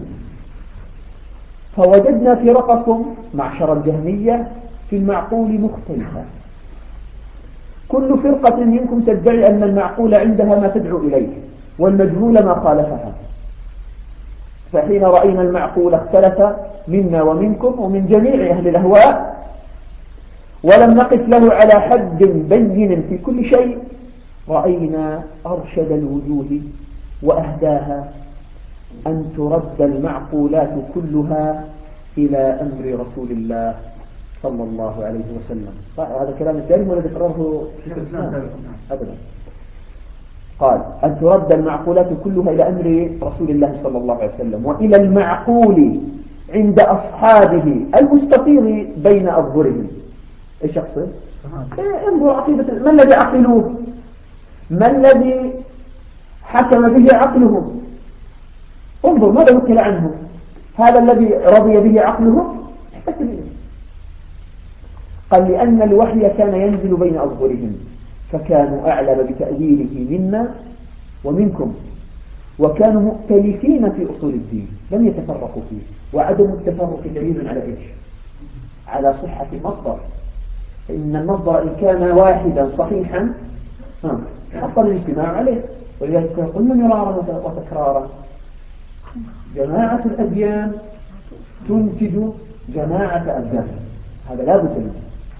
فوجدنا فرقكم معشر الجهمية في المعقول مختلفة، كل فرقة منكم تدعي أن المعقول عندها ما تدعو إليه والمجهول ما خالفها. فحين رأينا المعقول اختلف منا ومنكم ومن جميع أهل الأهواء ولم نقف له على حد بين في كل شيء، رأينا أرشد الوجوه وأهداها أن ترد المعقولات كلها إلى أمر رسول الله صلى الله عليه وسلم. هذا كلام الدارمي ولا ذكره أبدا. قال أن ترد المعقولات كلها إلى أمر رسول الله صلى الله عليه وسلم، وإلى المعقول عند أصحابه المستقيم بين أظهرهم. إيش يقصد؟ انظر عقيدة ما الذي عقلوه، ما الذي حكم به عقلهم. انظر ماذا وكل عنه، هذا الذي رضي به عقلهم احتكم إليه. قال لأن الوحي كان ينزل بين أظهرهم فكانوا أعلم بتأويله منا ومنكم، وكانوا مؤتلفين في أصول الدين لم يتفرقوا فيه. وعدم التفرق دليل على إيش؟ على صحة المصدر، فإن المصدر إن كان واحدا صحيحا حصل الاجتماع عليه. ولذلك قلنا مرارا وتكرارا جماعة الأديان تنتج جماعة أبدان، هذا لا بد منه.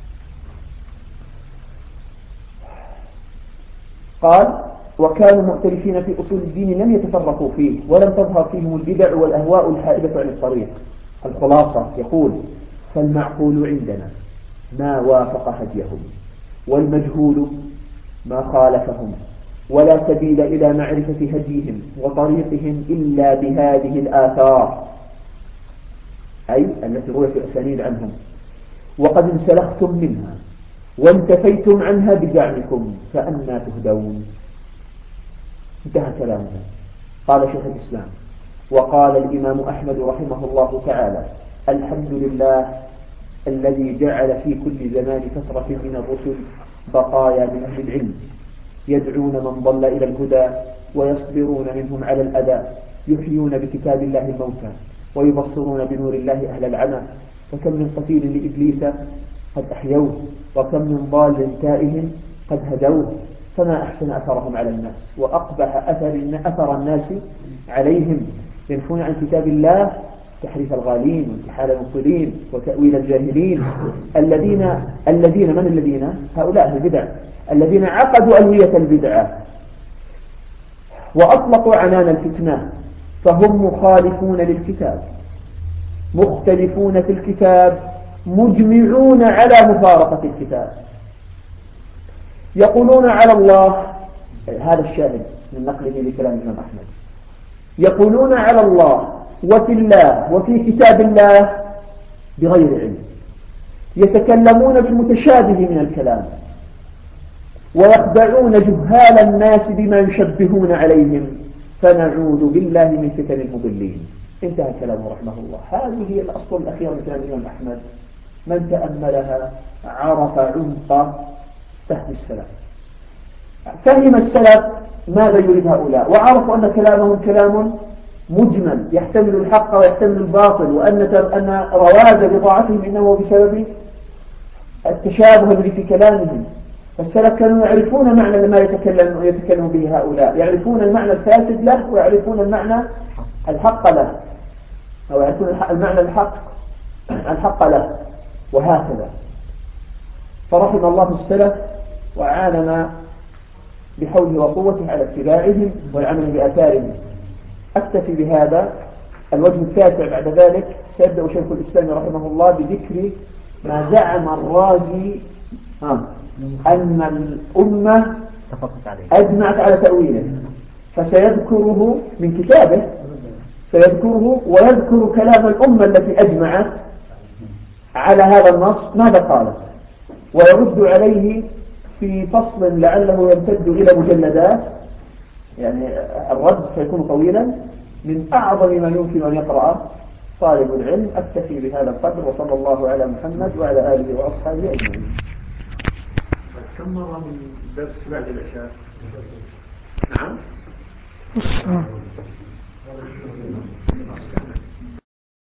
قال وكانوا مؤتلفين في أصول الدين لم يتفرقوا فيه ولم تظهر فيهم البدع والأهواء الحائدة عن الطريق. الخلاصة يقول فالمعقول عندنا ما وافق هديهم، والمجهول ما خالفهم، ولا سبيل إلى معرفة هديهم وطريقهم إلا بهذه الآثار، أي التي رويت في الأسانيد عنهم، وقد انسلختم منها وانتفيتم عنها بزعمكم فأنا تهدون. انتهى كلامه. قال شيخ الإسلام وقال الإمام أحمد رحمه الله تعالى الحمد لله الذي جعل في كل زمان فترة من الرسل بقايا من أهل العلم يدعون من ضل إلى الهدى ويصبرون منهم على الأذى، يحيون بكتاب الله الموتى ويبصرون بنور الله أهل العمى. فكم من قتيل لإبليس قد أحيوه، وكم من ضال تائه قد هدوه، فما أحسن أثرهم على الناس وأقبح أثر الناس عليهم، ينفون عن كتاب الله تحريف الغالين وانتحال المبطلين وتأويل الجاهلين. الذين من الذين؟ هؤلاء أهل البدع الذين عقدوا ألوية البدعة وأطلقوا عنان الفتنة، فهم مخالفون للكتاب مختلفون في الكتاب مجمعون على مفارقة الكتاب. يقولون على الله، هذا الشاهد من نقله لكلام الإمام أحمد، يقولون على الله وفي الله وفي كتاب الله بغير علم، يتكلمون بالمتشابه من الكلام ويخدعون جهال الناس بما يشبهون عليهم، فنعوذ بالله من فتن المضلين. انتهى كلامه رحمه الله. هذه هي الأصل الأخير من كلام الإمام أحمد، من تأملها عرف عمق فهم السلف، فهم السلف ماذا يريد هؤلاء، وعرفوا أن كلامهم كلام مجمل يحتمل الحق ويحتمل الباطل، وأن رواز بضاعتهم إنه بسبب التشابه الذي في كلامهم. فالسلف كانوا يعرفون معنى ما يتكلم به هؤلاء، يعرفون المعنى الفاسد له ويعرفون المعنى الحق له، أو يعرفون المعنى الحق له، وهكذا. فرحم الله السلف وعاننا بحوله وقوته على اتباعهم والعمل بآثارهم. أكتفي بهذا. الوجه التاسع بعد ذلك سيبدأ شيخ الإسلام رحمه الله بذكر ما زعم الرازي أن الأمة أجمعت على تأويله، فسيذكره من كتابه، سيذكره ويذكر كلام الأمة التي أجمعت على هذا النص ماذا قالت، ويرد عليه في فصل لعله يمتد إلى مجلدات، يعني الرد سيكون طويلا من أعظم ما يمكن أن يقرأ طالب العلم. أكتفي بهذا القدر، وصلى الله على محمد وعلى آله وأصحابه أجمعين. كم مرة من درس بعد العشاء؟ نعم.